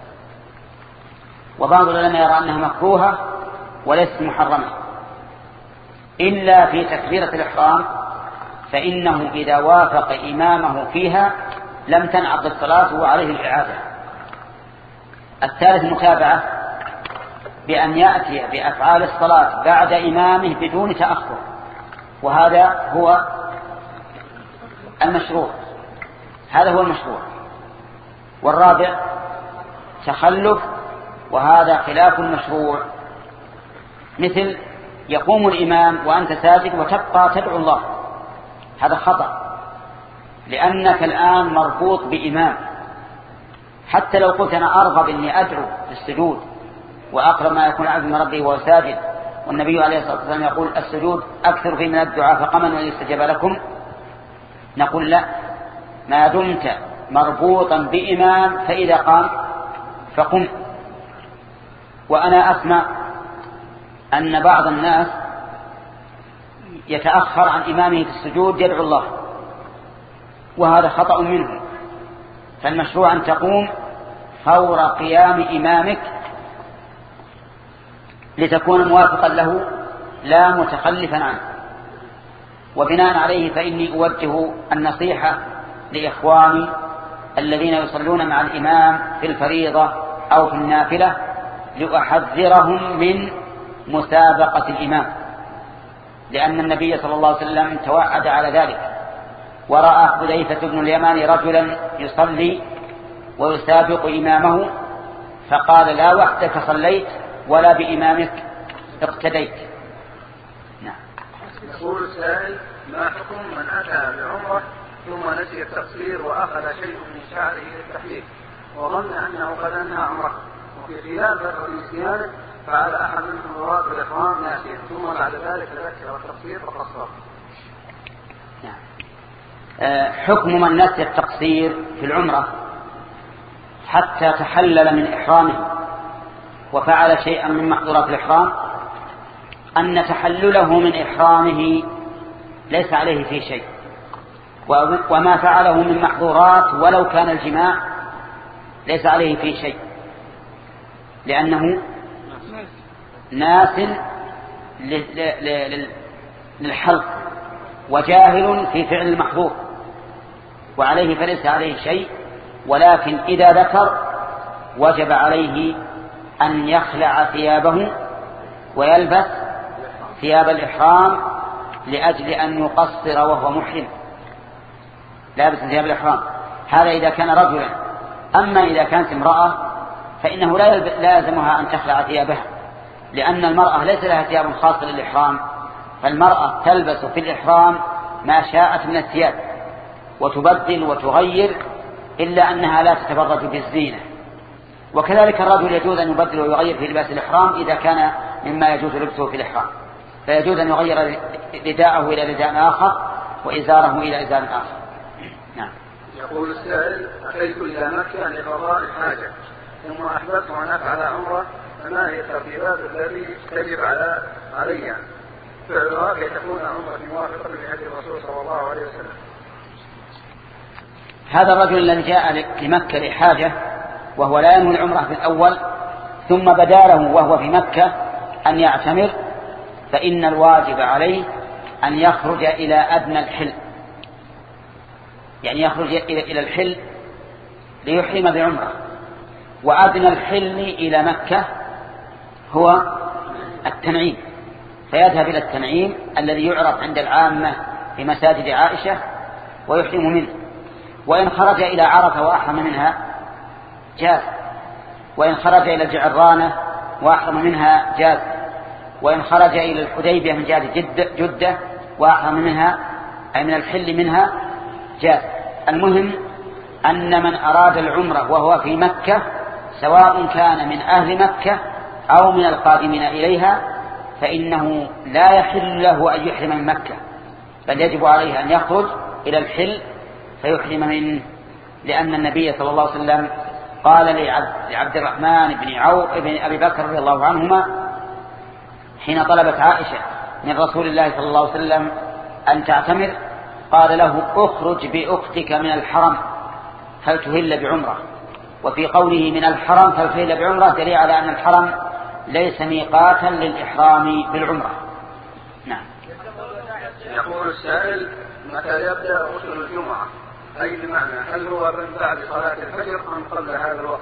وبعض العلماء يرى أنها مكروهة وليست محرمة، إلا في تكبيرة الإحرام، فإنه إذا وافق إمامه فيها لم تنعقد الصلاة وعليه الإعادة. الثالث متابعة، بأن يأتي بأفعال الصلاة بعد إمامه بدون تأخر، وهذا هو المشروع. هذا هو المشروع. والرابع تخلف، وهذا خلاف المشروع، مثل يقوم الإمام وأنت ساجد وتبقى تدعو الله، هذا خطأ، لأنك الآن مربوط بإمام. حتى لو قلت أنا أرغب إني أدعو في السجود، وأقرب ما يكون عبد من ربه وهو ساجد، والنبي عليه الصلاة والسلام يقول: السجود أكثر فيه من الدعاء فقمن أن يستجاب لكم. نقول لا، ما دمت مربوطا بإمام فإذا قام فقم. وأنا أسمع أن بعض الناس يتأخر عن إمامه في السجود يدعو الله، وهذا خطأ منه. فالمشروع أن تقوم فور قيام إمامك لتكون موافقا له لا متخلفا عنه. وبناء عليه فإني أوجه النصيحة لإخواني الذين يصلون مع الإمام في الفريضة أو في النافلة لأحذرهم من مسابقة الإمام، لأن النبي صلى الله عليه وسلم توعد على ذلك. ورأى حذيفة بن اليمان رجلا يصلي ويسابق إمامه، فقال: لا وحدك صليت ولا بإمامك اقتديت. نعم. يقول السائل: ما حكم من أتى بعمرة ثم نسي التقصير وأخذ شيء من شعره للتحليل وظن أنه قد أنهى عمره، وفي خلال فترة نسيانه فعل أحد من حضرات الإحرام ناسيا، ثم بعد ذلك تذكر التقصير وقصره؟ نعم. أه حكم من نسي التقصير في العمرة حتى تحلل من إحرامه وفعل شيئا من محظورات الإحرام أن تحلله من إحرامه ليس عليه فيه شيء، وما فعله من محظورات ولو كان الجماع ليس عليه فيه شيء، لأنه ناس للحلق وجاهل في فعل المحظور، وعليه فليس عليه شيء. ولكن إذا ذكر وجب عليه أن يخلع ثيابه ويلبس ثياب الإحرام لأجل أن يقصر وهو محرم لابس ثياب الإحرام. هذا إذا كان رجلا. أما إذا كانت امرأة فإنه لا لازمها أن تخلع ثيابها، لأن المرأة ليس لها ثياب خاصة للإحرام، فالمرأة تلبس في الإحرام ما شاءت من الثياب وتبدل وتغير، إلا أنها لا تتبرج بالزينة. وكذلك الرجل يجوز أن يبدل ويغير في لباس الإحرام إذا كان مما يجوز لبسه في الإحرام، فيجوز أن يغير رداءه إلى رداء آخر وإزاره إلى إزار آخر. نعم. يقول السائل: أتيت إلى مكة لقضاء الحاجة ثم أحببت أن أفعل عمرة، فما هي الترتيبات التي تجب على علي فعلها كي تكون عمرة موافقة لهدي الرسول صلى الله عليه وسلم؟ هذا الرجل الذي جاء لمكة لحاجة وهو لا ينوي العمرة في الأول، ثم بدا له وهو في مكة أن يعتمر، فإن الواجب عليه أن يخرج إلى أدنى الحل، يعني يخرج إلى الحل ليحرم بعمرة. وأدنى الحل إلى مكة هو التنعيم، فيذهب إلى التنعيم الذي يعرف عند العامة في مساجد عائشة ويحرم منه. وإن خرج إلى عرفة وأحرم منها جاز، وإن خرج إلى الجعرانة وأحرم منها جاز، وإن خرج إلى الحديبية من جهة جدة, جدة وأحرم منها أي من الحل منها جاز. المهم أن من أراد العمرة وهو في مكة سواء كان من أهل مكة أو من القادمين إليها فإنه لا يحل له أن يحرم من مكة، بل يجب عليه أن يخرج إلى الحل فيحرم منه، لأن النبي صلى الله عليه وسلم قال لعبد الرحمن بن عوف بن أبي بكر رضي الله عنهما حين طلبت عائشة من رسول الله صلى الله عليه وسلم أن تعتمر، قال له: اخرج بأختك من الحرم هل تهل بعمرة. وفي قوله من الحرم هل تهل بعمرة دليل على أن الحرم ليس ميقاتا للإحرام بالعمرة. نعم. يقول السائل: متى يبدأ غسل الجمعة؟ أي بمعنى هل هو من بعد صلاة الفجر أم قبل هذا الوقت؟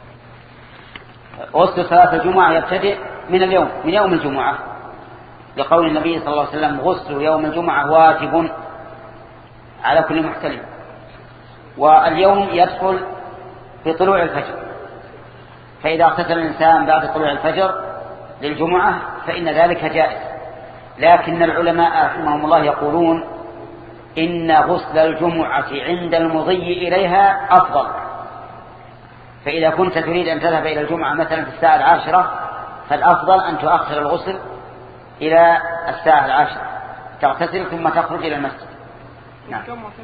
غسل صلاة الجمعة يبتدئ من اليوم، من يوم الجمعة، لقول النبي صلى الله عليه وسلم: غسل يوم الجمعة واجب على كل محتلم. واليوم يدخل في طلوع الفجر، فإذا اغتسل الإنسان بعد طلوع الفجر للجمعة فإن ذلك جائز. لكن العلماء رحمهم الله يقولون إن غسل الجمعة عند المضي إليها أفضل، فإذا كنت تريد أن تذهب إلى الجمعة مثلا في الساعة العاشرة فالأفضل أن تؤخر الغسل إلى الساعة العاشرة، تغتسل ثم تخرج إلى المسجد. نعم.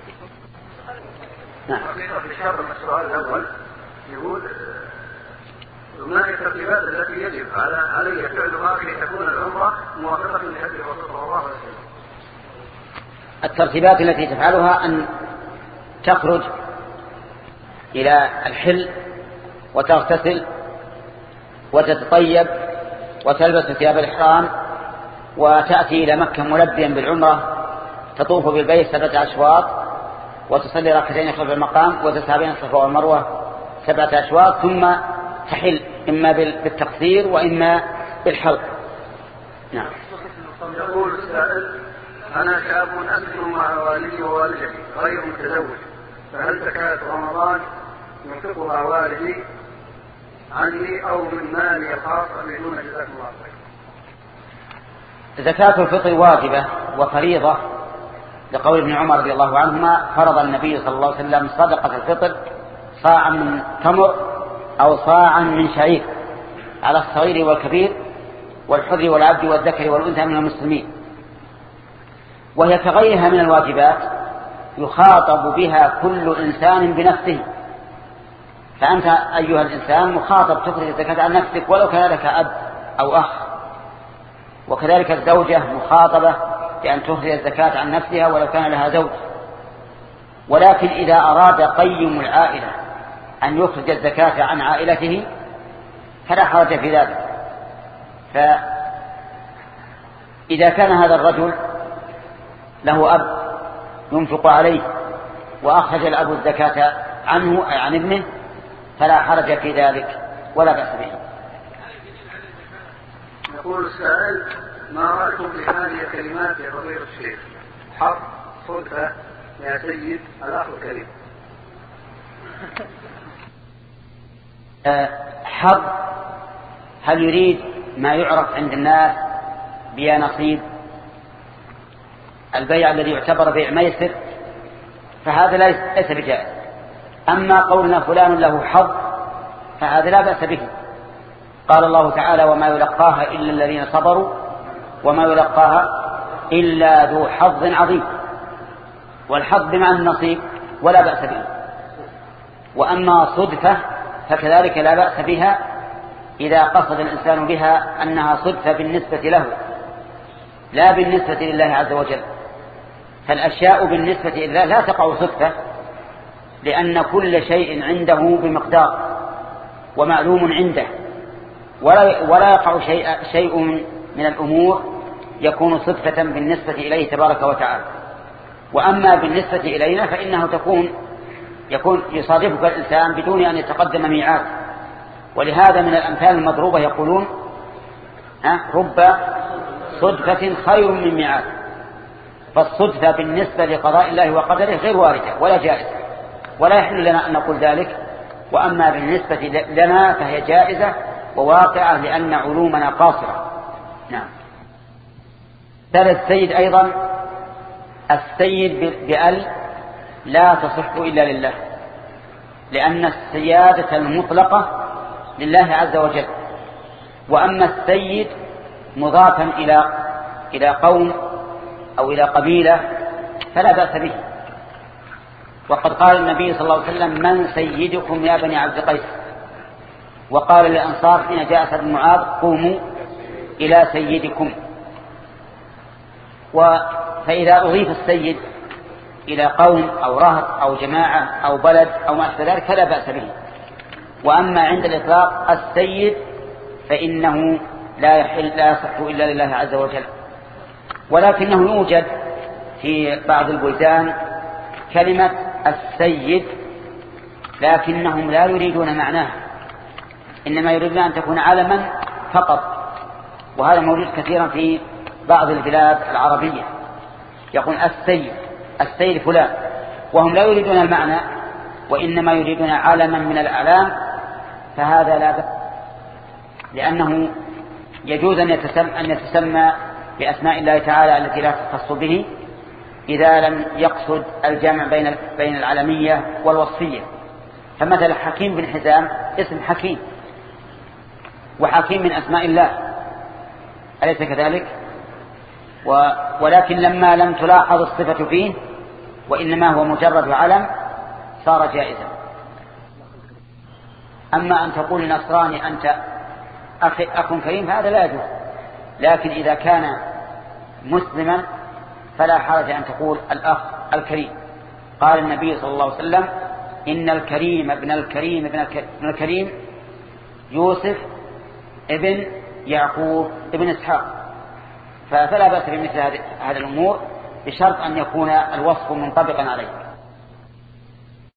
نعم. في الشرط السؤال الأول يقول: ما هي الترتيبات التي يجب على علي فعلها كي تكون العمرة موافقة لهدي الرسول صلى الله عليه وسلم؟ الترتيبات التي تفعلها أن تخرج إلى الحل وتغتسل وتتطيب وتلبس ثياب الإحرام وتأتي إلى مكة ملبيا بالعمرة، تطوف بالبيت سبعة أشواط وتصلي ركعتين خلف المقام وتسعى بين الصفا والمروة سبعة أشواط، ثم تحل إما بالتقصير وإما بالحلق. نعم. يقول السائل: أنا شاب أسكن مع والدي ووالدتي غير متزوج، فهل زكاة رمضان ينفقها والدي عني أو من مالي الخاص بدون جزاكم الله خير؟ زكاة الفطر واجبة وفريضة، لقول ابن عمر رضي الله عنهما: فرض النبي صلى الله عليه وسلم صدقة الفطر صاعا من تمر أو صاعا من شعير على الصغير والكبير والحر والعبد والذكر والأنثى من المسلمين، وهي كغيرها من الواجبات يخاطب بها كل إنسان بنفسه. فأنت أيها الإنسان مخاطب تخرج الزكاة عن نفسك ولو كان لك أب أو أخ، وكذلك الزوجة مخاطبة بأن تخرج الزكاة عن نفسها ولو كان لها زوج. ولكن إذا أراد قيم العائلة أن يخرج الزكاة عن عائلته فلا حرج في ذلك. فإذا كان هذا الرجل له أب ينفق عليه وأخرج الأب الزكاة عنه أي عن ابنه فلا حرج في ذلك ولا بأس به. يقول السائل: ما رأيكم في هذه الكلمات يا فضيلة الشيخ؟ حق صدفة يا سيد الأخ الكريم. حظ هل يريد ما يعرف عند الناس بيا نصيب، البيع الذي يعتبر بيع ميسر، فهذا ليس بجائز. أما قولنا فلان له حظ فهذا لا بأس به. قال الله تعالى: وما يلقاها إلا الذين صبروا وما يلقاها إلا ذو حظ عظيم. والحظ بمعنى النصيب ولا بأس به. وأما صدفة فكذلك لا بأس بها إذا قصد الإنسان بها أنها صدفة بالنسبة له لا بالنسبة لله عز وجل. فالأشياء بالنسبة لله لا تقع صدفة، لأن كل شيء عنده بمقدار ومعلوم عنده، ولا, ولا يقع شيء, شيء من الأمور يكون صدفة بالنسبة إليه تبارك وتعالى. وأما بالنسبة إلينا فإنه تكون يكون يصادفك الإنسان بدون أن يتقدم ميعاد. ولهذا من الأمثال المضروبة يقولون: رب صدفة خير من ميعاد. فالصدفة بالنسبة لقضاء الله وقدره غير واردة ولا جائزة، ولا يحل لنا أن نقول ذلك. وأما بالنسبة لنا فهي جائزة وواقعة لأن علومنا قاصرة. نعم. ثالث السيد أيضا، السيد بأل لا تصح إلا لله، لأن السيادة المطلقة لله عز وجل. وأما السيد مضافا إلى إلى قوم أو إلى قبيلة فلا بأس به. وقد قال النبي صلى الله عليه وسلم: من سيدكم يا بني عبد قيس؟ وقال للأنصار حين جاء سعد بن معاذ: قوموا إلى سيدكم. فإذا أضيف السيد إلى قوم أو رهط أو جماعة أو بلد أو ما أشبه ذلك فلا بأس به. وأما عند الإطلاق السيد فإنه لا يحل لا يصح إلا لله عز وجل. ولكنه يوجد في بعض البلدان كلمة السيد لكنهم لا يريدون معناها، إنما يريدون أن تكون علما فقط. وهذا موجود كثيرا في بعض البلاد العربية، يقول السيد السيد فلان، وهم لا يريدون المعنى وإنما يريدون علما من الأعلام. فهذا لا بأس، لأنه يجوز أن يتسمى, أن يتسمى بأسماء الله تعالى التي لا تخص به إذا لم يقصد الجمع بين بين العلمية والوصفية. فمثلا حكيم بن حزام اسم حكيم، وحكيم من أسماء الله، أليس كذلك؟ ولكن لما لم تلاحظ الصفة فيه وإنما هو مجرد علم صار جائزا. أما أن تقول لنصراني أنت أخي أخ كريم هذا لا يجوز. لكن إذا كان مسلما فلا حرج أن تقول الأخ الكريم. قال النبي صلى الله عليه وسلم: إن الكريم ابن الكريم ابن الكريم يوسف ابن يعقوب ابن إسحاق. فلا بأس بمثل هذه الأمور بشرط أن يكون الوصف منطبقا عليه.